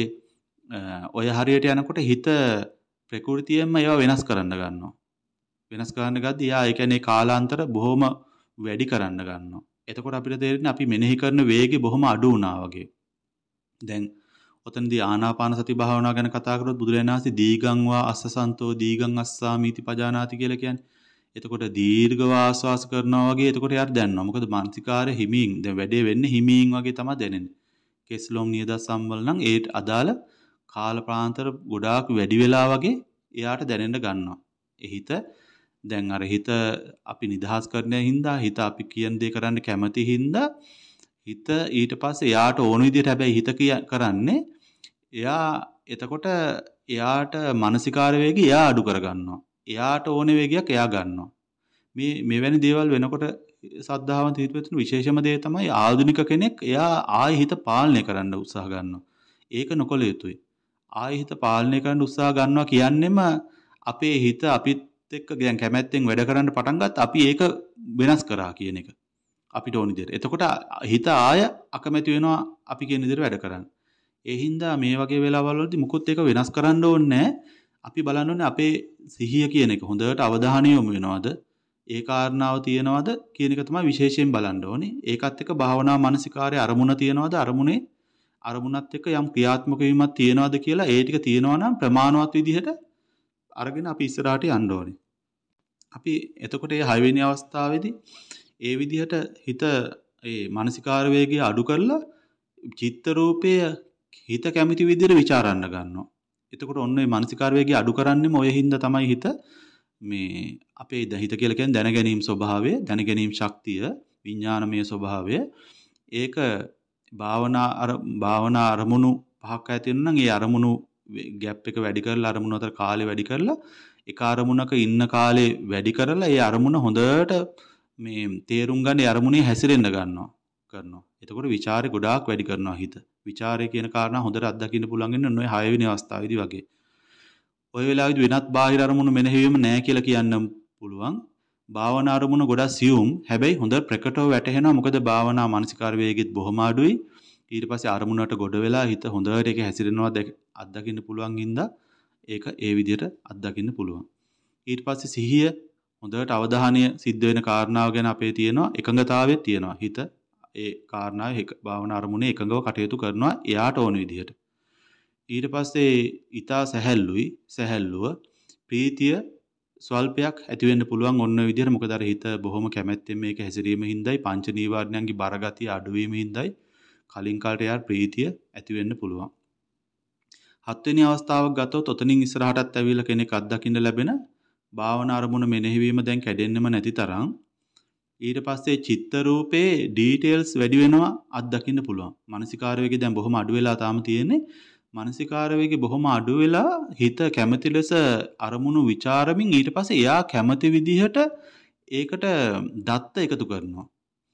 ඔය හරියට යනකොට හිත ප්‍රകൃතියෙන්ම ඒවා වෙනස් කරන්න ගන්නවා. වෙනස් කරන්න ගද්දී යා ඒ කියන්නේ කාලාන්තර බොහොම වැඩි කරන්න ගන්නවා. එතකොට අපිට තේරෙන්නේ අපි මෙනෙහි කරන වේගය බොහොම අඩු වුණා වගේ. දැන් ඔතනදී ආනාපාන සති භාවනාව ගැන කතා කරොත් බුදුරජාණන් වහන්සේ දීගං වා අස්සසන්තෝ දීගං අස්සාමීති පජානාති කියලා කියන්නේ. එතකොට දීර්ඝව ආස්වාස කරනවා වගේ එතකොට යාට දැනනවා. මොකද මානසිකාරය හිමින් දැන් වැඩේ වෙන්නේ හිමින් වගේ තමයි දැනෙන්නේ. කෙස්ලොම් නියදත් සම්වල නම් ඒට අදාළ කාල ප්‍රාන්තර ගොඩාක් වැඩි වෙලා වගේ එයාට දැනෙන්න ගන්නවා. ඒ හිත දැන් අර හිත අපි නිදහස් කරන හින්දා හිත අපි කියන දේ කරන්න කැමති හින්දා හිත ඊට පස්සේ එයාට ඕන විදිහට හැබැයි හිත කරන්නේ එයා එතකොට එයාට මානසිකාර වේගය එයා අඩු කරගන්නවා. එයාට ඕන වේගයක් එයා ගන්නවා. මේ මෙවැනි දේවල් වෙනකොට සද්ධාවන්ත හිතපෙතුණු විශේෂම දේ තමයි ආධුනික කෙනෙක් එයා ආයෙ හිත පාලනය කරන්න උත්සාහ ගන්නවා. ඒක නොකළ යුතුයි. ආයෙ හිත පාලනය කරන්න උත්සාහ ගන්නවා කියන්නෙම අපේ හිත අපිත් එක්ක දැන් කැමැත්තෙන් වැඩ කරන්න පටන් ගත්ත අපි ඒක වෙනස් කරා කියන එක. අපිට ඕන විදිහට. එතකොට හිත ආය අකමැති වෙනවා අපි කියන විදිහට වැඩ කරන්න. ඒ හින්දා මේ වගේ වෙලාවල් වලදී මුකුත් ඒක වෙනස් කරන්න ඕනේ නැහැ. අපි බලන්න ඕනේ අපේ සිහිය කියන එක හොඳට අවධානය යොමු වෙනවද? ඒ කාරණාව තියෙනවද කියන එක තමයි විශේෂයෙන් බලන්න ඕනේ. ඒකත් එක්ක භාවනා මානසිකාරයේ අරමුණ තියෙනවද? අරමුණේ අරමුණත් එක්ක යම් ක්‍රියාත්මක වීමක් තියෙනවද කියලා ඒ ටික තියෙනවා නම් ප්‍රමාණවත් විදිහට අරගෙන අපි ඉස්සරහට යන්න ඕනේ. අපි එතකොට මේ හය වෙනි අවස්ථාවේදී ඒ විදිහට හිත ඒ මානසිකාර වේගය අඩු කරලා චිත්ත රූපය හිත කැමති විදිහට ਵਿਚාරන්න ගන්නවා. එතකොට ඔන්න ඔය මානසිකාර වේගය අඩු කරන්නෙම ඔය හින්දා තමයි හිත මේ අපේ ද හිත කියලා කියන්නේ දැන ගැනීම ස්වභාවය, දැන ගැනීම ශක්තිය, විඥානමය ස්වභාවය. ඒක භාවනා අර භාවනා අරමුණු පහක් ඇති වෙනවා නම් ඒ අරමුණු ગેප් එක වැඩි කරලා අරමුණු අතර කාලය වැඩි කරලා එක අරමුණක ඉන්න කාලේ වැඩි කරලා ඒ අරමුණ හොඳට මේ තේරුම් ගන්න ඒ අරමුණේ හැසිරෙන්න ගන්නවා කරනවා. එතකොට ਵਿਚාරේ ගොඩාක් වැඩි කරනවා හිත. ਵਿਚාරය කියන කාරණා හොඳට අත්දකින්න පුළුවන් වෙන ඔය හය වෙනි අවස්ථාවේදී වගේ. ඔය වෙලාවේදී වෙනත් බාහිර අරමුණු මෙනෙහිවීම නැහැ කියලා කියන්න පුළුවන්. භාවනා අරමුණු ගොඩක් සියුම්. හැබැයි හොඳ ප්‍රකටව වැටහෙනවා. මොකද භාවනා මානසිකාර වේගෙත් බොහොම අඩුයි. ඊට පස්සේ අරමුණට ගොඩ වෙලා හිත හොඳට ඒක හැසිරෙනවා අත්දකින්න පුළුවන් හින්දා ඒක ඒ විදිහට අත්දකින්න පුළුවන්. ඊට පස්සේ සිහිය හොඳට අවධානය සිද්ධ වෙන කාරණාව ගැන අපේ තියෙනවා එකඟතාවයක් තියෙනවා. හිත ඒ කාරණාවේ භාවනා අරමුණේ එකඟව කටයුතු කරනවා එයාට ඕන විදිහට. ඊට පස්සේ ඊතා සැහැල්ලුයි සැහැල්ලුව ප්‍රීතිය ස්වල්පයක් ඇති වෙන්න පුළුවන් ඔන්න ඔය විදිහට. මොකද අර හිත බොහොම කැමැත්තෙන් මේක හැසිරීම හින්දායි පංච නීවරණයන්ගේ බරගතිය අඩුවීම හින්දායි කලින් කාලට යාර ප්‍රීතිය ඇති වෙන්න පුළුවන්. හත්වෙනි අවස්ථාවක් ගත්තොත් ඔතනින් ඉස්සරහටත් ඇවිල්ලා කෙනෙක් අත්දකින්න ලැබෙන භාවනා අරමුණ මෙනෙහිවීම දැන් කැඩෙන්නෙම නැති තරම්. ඊට පස්සේ චිත්ත රූපේ ඩීටේල්ස් වැඩි වෙනවා අත්දකින්න පුළුවන්. මානසිකාර වේගය දැන් බොහොම අඩු වෙලා තාම තියෙන්නේ. මානසිකාර වේගය බොහොම අඩු වෙලා හිත කැමති ලෙස අරමුණු ਵਿਚාරමින් ඊට පස්සේ එයා කැමති විදිහට ඒකට දත්ත එකතු කරනවා.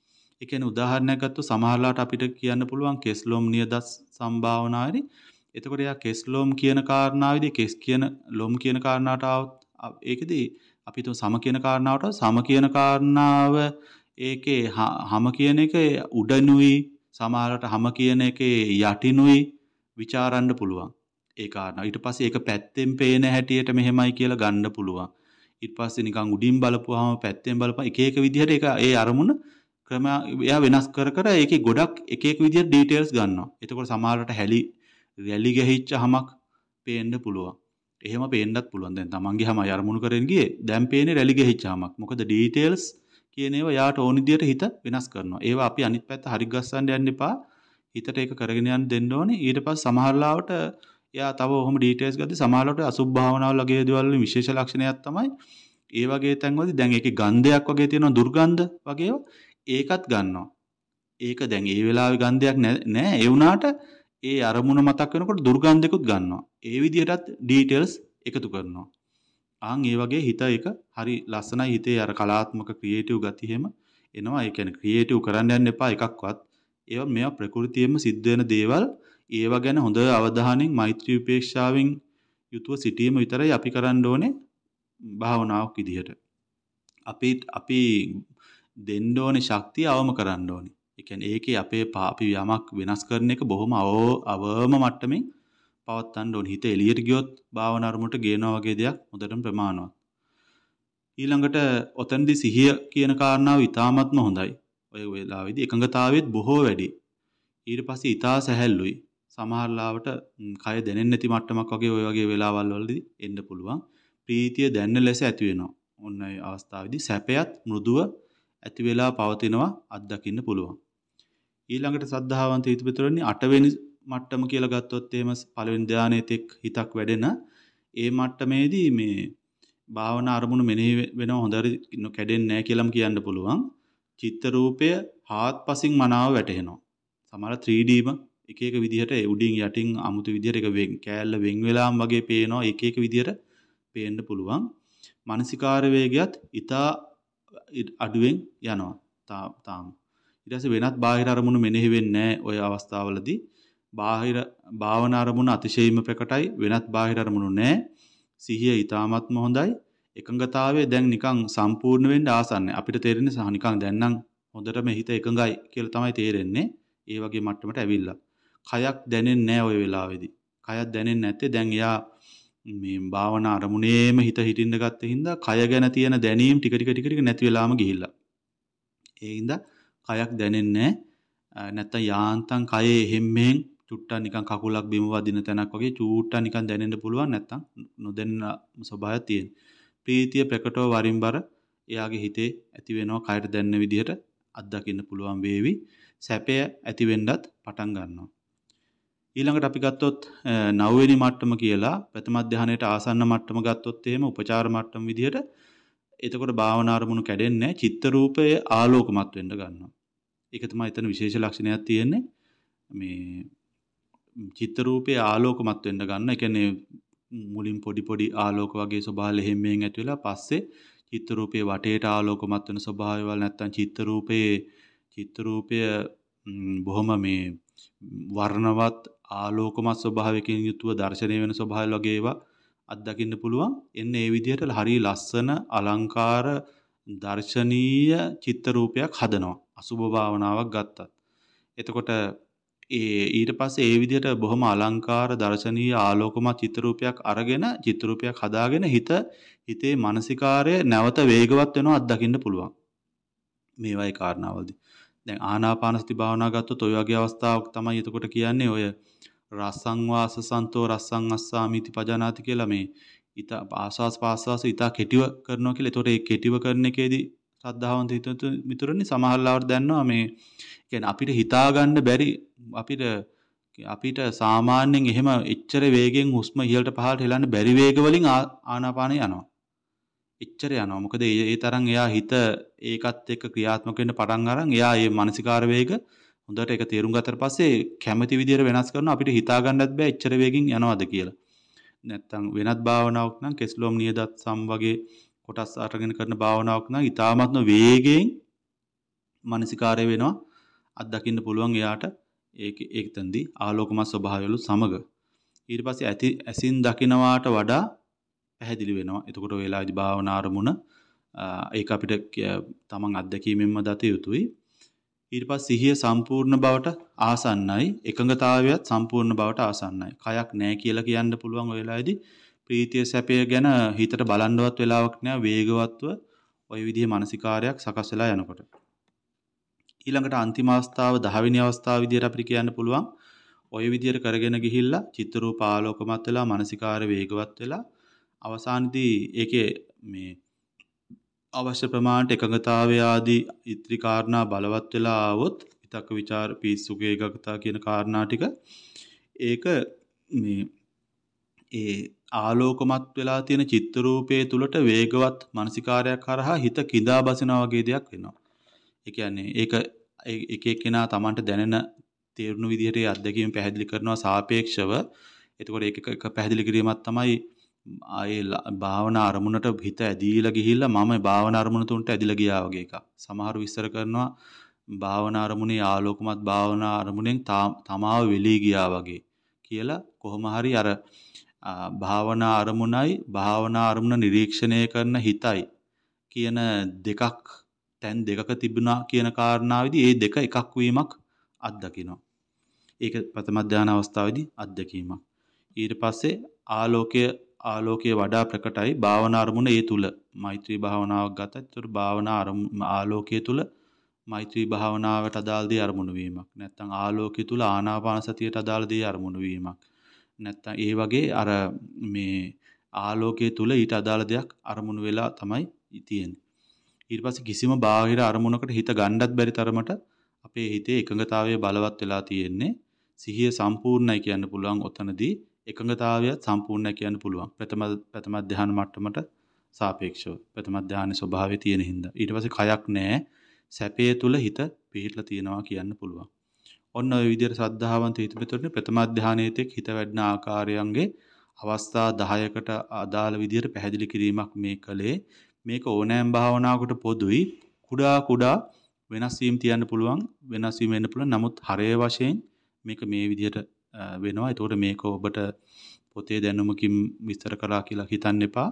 ඒ කියන්නේ උදාහරණයක් ගත්තොත් සමහරලාට අපිට කියන්න පුළුවන් කෙස්ලොම් නියදස් සම්භාවනාවේදී. එතකොට එයා කෙස්ලොම් කියන කාරණාවේදී කෙස් කියන ලොම් කියන කාරණාවට આવත් ඒකෙදී අපි තුන් සම කියන කාරණාවට සම කියන කාරණාව ඒකේ හම කියන එක උඩනුයි සමහරට හම කියන එකේ යටිනුයි ਵਿਚාරන්න පුළුවන් ඒ කාරණා. ඊට පස්සේ ඒක පැත්තෙන් පේන හැටියට මෙහෙමයි කියලා ගන්න පුළුවන්. ඊට පස්සේ නිකන් උඩින් බලපුවාම පැත්තෙන් බලපුවා එක එක විදිහට ඒක ඒ අරමුණ ක්‍රම එයා වෙනස් කර කර ඒකේ ගොඩක් එක එක විදිහට ඩීටේල්ස් ගන්නවා. එතකොට සමහරට හැලි රැලි ගහිච්ච හමක් පේන්න පුළුවන්. එහෙම පේන්නත් පුළුවන්. දැන් තමන්ගේ හැම අරමුණු කරගෙන ගියේ දැන් පේන්නේ රැලි ගහිච්චාමක්. මොකද ඩීටේල්ස් කියන ඒවා යාට ඕන විදියට හිත වෙනස් කරනවා. ඒවා අපි අනිත් පැත්ත හරි ගස්සන්න යන්න එපා. හිතට ඒක කරගෙන යන්න දෙන්න ඕනේ. ඊට පස්සේ සමහරලාවට එයා තව ඔහොම ඩීටේල්ස් ගද්දි සමහරලාවට අසුභ භාවනාව වගේ දේවල් වලින් විශේෂ ලක්ෂණයක් තමයි ඒ වගේ තැන්වලදී දැන් ඒකේ ගන්ධයක් වගේ තියෙනවා දුර්ගන්ධ වගේ ඒකත් ගන්නවා. ඒක දැන් ඒ වෙලාවේ ගන්ධයක් නෑ. ඒ වුණාට ඒ අරමුණ මතක් වෙනකොට දුර්ගන්ධයකුත් ගන්නවා. ඒ විදිහටත් ඩීටේල්ස් එකතු කරනවා. ආන් ඒ වගේ හිත එක හරි ලස්සනයි. හිතේ අර කලාත්මක ක්‍රියේටිව් ගති හැම එනවා. ඒ කියන්නේ ක්‍රියේටිව් කරන්න යන්න එපා එකක්වත්. ඒවා මේවා ප්‍රകൃතියෙම සිද්ධ වෙන දේවල්. ඒවා ගැන හොඳ අවධානයෙන් මෛත්‍රී උපේක්ෂාවෙන් යුතුව සිටීම විතරයි අපි කරන්න ඕනේ භාවනාවක් විදිහට. අපි අපි දෙන්න ඕනේ ශක්තිය අවම කරන්න ඕනේ. ඒ කියන්නේ ඒකේ අපේ අපි යමක් වෙනස් කරන එක බොහොම අවම මට්ටමින් පවත්වන්න ඕනේ. හිත එළියට ගියොත් භාවනා අරමුණට ගේනවා වගේ දෙයක් හොඳටම ප්‍රමාණවත්. ඊළඟට ඔතනදී සිහිය කියන කාරණාව ඉතාමත්ම හොඳයි. ඔය වෙලාවේදී එකඟතාවයේත් බොහෝ වැඩි. ඊට පස්සේ ඊතා සැහැල්ලුයි. සමහර ලාවට කය දැනෙන්නේ නැති මට්ටමක් වගේ ඔය වගේ වෙලාවල් වලදී එන්න පුළුවන්. ප්‍රීතිය දැනෙන ලෙස ඇති වෙනවා. ඔන්න ඒ අවස්ථාවේදී සැපයත් මෘදුව ඇති වෙලා පවතිනවා අත්දකින්න පුළුවන්. ඊළඟට සද්ධාවන්ත හිතවිතරන්නේ අටවෙනි මට්ටම කියලා ගත්තොත් එහෙම පළවෙනි ධානයේ තෙක් හිතක් වැඩෙන ඒ මට්ටමේදී මේ භාවනා අරමුණු මෙනෙහි වෙනව හොඳට කැඩෙන්නේ නැහැ කියලාම කියන්න පුළුවන්. චිත්ත රූපය හාත්පසින් මනාව වැටහෙනවා. සමහර ත්‍රී ඩීම එක එක විදිහට උඩින් යටින් අමුතු විදිහට එක වෙන් කෑල්ල වෙන් වෙලාම් වගේ පේනවා. එක එක විදිහට පේන්න පුළුවන්. මානසිකාර වේගයත් ඊටා අඩුවෙන් යනවා. තාම ඊට පස්සේ වෙනත් බාහිර අරමුණු මෙනෙහි වෙන්නේ නැහැ ওই අවස්ථාවවලදී. බාහිර භාවනා අරමුණු අතිශයින්ම ප්‍රකටයි. වෙනත් බාහිර අරමුණු නැහැ. සිහිය ඊටාත්ම හොඳයි. එකඟතාවය දැන් නිකන් සම්පූර්ණ වෙන්න ආසන්නයි. අපිට තේරෙන්නේ සහ නිකන් දැන් නම් හොඳටම හිත එකඟයි කියලා තමයි තේරෙන්නේ. ඒ වගේ මට්ටමට ඇවිල්ලා. කයක් දැනෙන්නේ නැහැ ওই වෙලාවේදී. කයක් දැනෙන්නේ නැත්තේ දැන් එයා මේ භාවනා අරමුණේම හිත හිටින්න ගත්ත හින්දා කය ගැන තියෙන දැනීම් ටික ටික ටික ටික නැති වෙලාම ගිහිල්ලා. ඒ හින්දා කයක් දැනෙන්නේ නැහැ. නැත්තම් යාන්තම් කයේ හැම්මෙන් චුට්ටක් නිකන් කකුලක් බිම වදින තැනක් වගේ චූට්ටක් නිකන් දැනෙන්න පුළුවන්. නැත්තම් නොදැන්න ස්වභාවයක් තියෙන. ප්‍රීතිය ප්‍රකටව වරින් බර එයාගේ හිතේ ඇති වෙනවා. කයට දැනෙන විදිහට අත්දකින්න පුළුවන් වේවි. සැපය ඇති වෙන්නත් පටන් ගන්නවා. ඊළඟට අපි ගත්තොත් නවවෙනි මට්ටම කියලා ප්‍රථම ධානයට ආසන්න මට්ටම ගත්තොත් එහෙම උපචාර මට්ටම විදිහට එතකොට භාවනා අරමුණු කැඩෙන්නේ නැහැ. චිත්ත රූපය ආලෝකමත් වෙන්න ගන්නවා. ඒක තමයි එතන විශේෂ ලක්ෂණයක් තියෙන්නේ. මේ චිත්ත රූපේ ආලෝකමත් වෙන්න ගන්න. ඒ කියන්නේ මුලින් පොඩි පොඩි ආලෝක වගේ ස්වභාවය එහෙම මෙහෙන් ඇති වෙලා පස්සේ චිත්ත රූපේ වටේට ආලෝකමත් වෙන ස්වභාවයවල නැත්තම් චිත්ත රූපේ චිත්ත රූපය බොහොම මේ වර්ණවත් ආලෝකමත් ස්වභාවයකින් යුතුව දර්ශනය වෙන ස්වභාවය වගේ ඒවා අත්දකින්න පුළුවන්. එන්නේ මේ විදිහට හරි ලස්සන අලංකාර දර්ශනීය චිත්ත රූපයක් හදනවා. අසුභ භාවනාවක් ගත්තත්. එතකොට ඒ ඊට පස්සේ ඒ විදිහට බොහොම අලංකාර දර්ශනීය ආලෝකමත් චිත්‍ර රූපයක් අරගෙන චිත්‍ර රූපයක් හදාගෙන හිත හිතේ මානසිකාරය නැවත වේගවත් වෙනවා අත්දකින්න පුළුවන්. මේවයි කාරණාවල්දී. දැන් ආනාපාන සති භාවනාව ගත්තොත් ඔය වගේ අවස්ථාවක් තමයි එතකොට කියන්නේ ඔය රස්සං වාස සන්තෝ රස්සං අස්සාමිති පජානාති කියලා මේ ඊට ආස්වාස් පාස්වාස් ඊට කෙටිව කරනවා කියලා. ඒතකොට ඒ කෙටිව කරන එකේදී ශ්‍රද්ධාවන්ත හිතතු මිතුරනි සමහරවල්ලාවට දැනනවා මේ කියන්නේ අපිට හිතා ගන්න බැරි අපිට අපිට සාමාන්‍යයෙන් එහෙම එච්චර වේගෙන් හුස්ම ඉහළට පහළට හෙලන්න බැරි වේග වලින් ආනාපානය යනවා. එච්චර යනවා. මොකද ඒ ඒ තරම් එයා හිත ඒකත් එක්ක ක්‍රියාත්මක වෙන්න පටන් අරන් එයා මේ මානසිකාර වේග හොඳට ඒක තේරුම් ගත්තට පස්සේ කැමැති විදියට වෙනස් කරනවා. අපිට හිතා ගන්නත් බෑ එච්චර වේගෙන් යනවාද කියලා. නැත්තම් වෙනත් භාවනාවක් නම් කෙස්ලොම් නියදත් සම් වගේ කොටස් අරගෙන කරන භාවනාවක් නම් ඊටාත්ම වේගයෙන් මානසිකාරය වෙනවා. අත්දකින්න පුළුවන් එයාට ඒක ඒකතෙන්දී ආලෝකමත් ස්වභාවයලු සමග ඊට පස්සේ ඇති ඇසින් දකින්නවාට වඩා පැහැදිලි වෙනවා. එතකොට ඔය වෙලාවේදී භාවනා අරමුණ ඒක අපිට තමන් අත්දැකීමෙන්ම දත යුතුයි. ඊට පස්සේ සිහිය සම්පූර්ණ බවට ආසන්නයි, එකඟතාවයත් සම්පූර්ණ බවට ආසන්නයි. කයක් නැහැ කියලා කියන්න පුළුවන් ඔය වෙලාවේදී ප්‍රීතිය සැපය ගැන හිතට බලන්නවත් වෙලාවක් නැහැ. වේගවත්ව ওই විදිහේ මානසිකාරයක් සකස් වෙලා යනකොට ඊළඟට අන්තිම අවස්ථාව දහ වෙනි අවස්ථාව විදිහට අපිට කියන්න පුළුවන් ඔය විදිහට කරගෙන ගිහිල්ලා චිත්ත රූප ආලෝකමත් වෙලා මානසිකාර වේගවත් වෙලා අවසානයේදී ඒකේ මේ අවශ්‍ය ප්‍රමාණයට එකඟතාවය ආදී ඉත්‍රි කාරණා බලවත් වෙලා ආවොත් විතක්ක ਵਿਚාර පීසුක ඒකගතා කියන කාරණා ටික ඒක මේ ඒ ආලෝකමත් වෙලා තියෙන චිත්ත රූපයේ තුලට වේගවත් මානසිකාරයක් කරහා හිත කිඳා බසිනා වගේ දෙයක් වෙනවා. ඒ කියන්නේ ඒක එක එක්කෙනා Tamanට දැනෙන තේරුණු විදිහට ඒ අත්දැකීම් පැහැදිලි කරනවා සාපේක්ෂව. එතකොට ඒක එක පැහැදිලි කිරීමක් තමයි ආයේ භාවනා අරමුණට හිත ඇදීලා ගිහිල්ලා මම භාවනා අරමුණ තුනට ඇදිලා ගියා වගේ එකක්. සමහරු විස්තර කරනවා භාවනා අරමුණේ ආලෝකමත් භාවනා අරමුණෙන් තමාව වෙලී ගියා වගේ කියලා. කොහොම හරි අර භාවනා අරමුණයි භාවනා අරමුණ නිරීක්ෂණය කරන හිතයි කියන දෙකක් තැන් දෙකක තිබුණා කියන කාරණාවේදී ඒ දෙක එකක් වීමක් අත්දකිනවා. ඒක ප්‍රථම ධානය අවස්ථාවේදී අත්දැකීමක්. ඊට පස්සේ ආලෝකය ආලෝකයේ වඩා ප්‍රකටයි භාවනා අරමුණ ඒ තුල මෛත්‍රී භාවනාවක් ගතත් ඒතර භාවනා ආලෝකයේ තුල මෛත්‍රී භාවනාවට අදාළ දේ අරමුණු වීමක්. නැත්නම් ආලෝකයේ තුල ආනාපාන සතියට අදාළ දේ අරමුණු වීමක්. නැත්නම් ඒ වගේ අර මේ ආලෝකයේ තුල ඊට අදාළ දෙයක් අරමුණු වෙලා තමයි තියෙන්නේ. ඊට පස්සේ කිසිම බාහිර අරමුණකට හිත ගන්නත් බැරි තරමට අපේ හිතේ එකඟතාවය බලවත් වෙලා තියෙන්නේ. සිහිය සම්පූර්ණයි කියන්න පුළුවන් ඔතනදී එකඟතාවයත් සම්පූර්ණයි කියන්න පුළුවන්. ප්‍රථම ප්‍රථම ධ්‍යාන මට්ටමට සාපේක්ෂව ප්‍රථම ධ්‍යානයේ ස්වභාවය තියෙන හින්දා. ඊට පස්සේ කයක් නැහැ. සැපේ තුල හිත පිහිටලා තියෙනවා කියන්න පුළුවන්. ඔන්න ඔය විදිහට ශ්‍රද්ධාවන්ත හිතපෙතුනේ ප්‍රථම ධ්‍යානයේ තෙක් හිත වැඩන ආකාරයන්ගේ අවස්ථා දහයකට අදාළ විදිහට පැහැදිලි කිරීමක් මේ කලේ. මේක ඕනෑම භාවනාවකට පොදුයි. කුඩා කුඩා වෙනස් වීම් තියන්න පුළුවන්. වෙනස් වීම වෙන්න පුළුවන්. නමුත් හරය වශයෙන් මේක මේ විදිහට වෙනවා. ඒතකොට මේක ඔබට පොතේ දැනුමකින් විස්තර කරා කියලා හිතන්න එපා.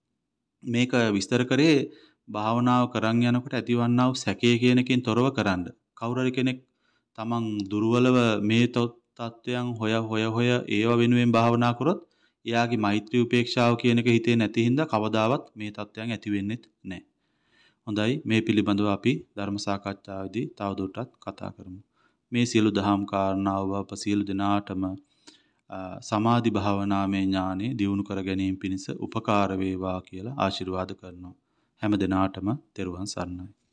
මේක විස්තර කරේ භාවනාව කරන් යනකොට ඇතිවන්නා වූ සැකය කියන එකෙන් තොරව කරන්න. කවුරු හරි කෙනෙක් තමන් දුර්වලව මේ තත්ත්වයන් හොය හොය හොය ඒව වෙනුවෙන් භාවනා කරොත් එයාගේ මෛත්‍රී උපේක්ෂාව කියන එක හිතේ නැති හින්දා කවදාවත් මේ තත්ත්වයන් ඇති වෙන්නේ නැහැ. හොඳයි මේ පිළිබඳව අපි ධර්ම සාකච්ඡාවේදී තවදුරටත් කතා කරමු. මේ සියලු දහම් කාරණාව අප සියලු දෙනාටම සමාධි භාවනාමය ඥානෙ දියුණු කර ගැනීම පිණිස උපකාර වේවා කියලා ආශිර්වාද කරනවා. හැම දිනාටම තෙරුවන් සරණයි.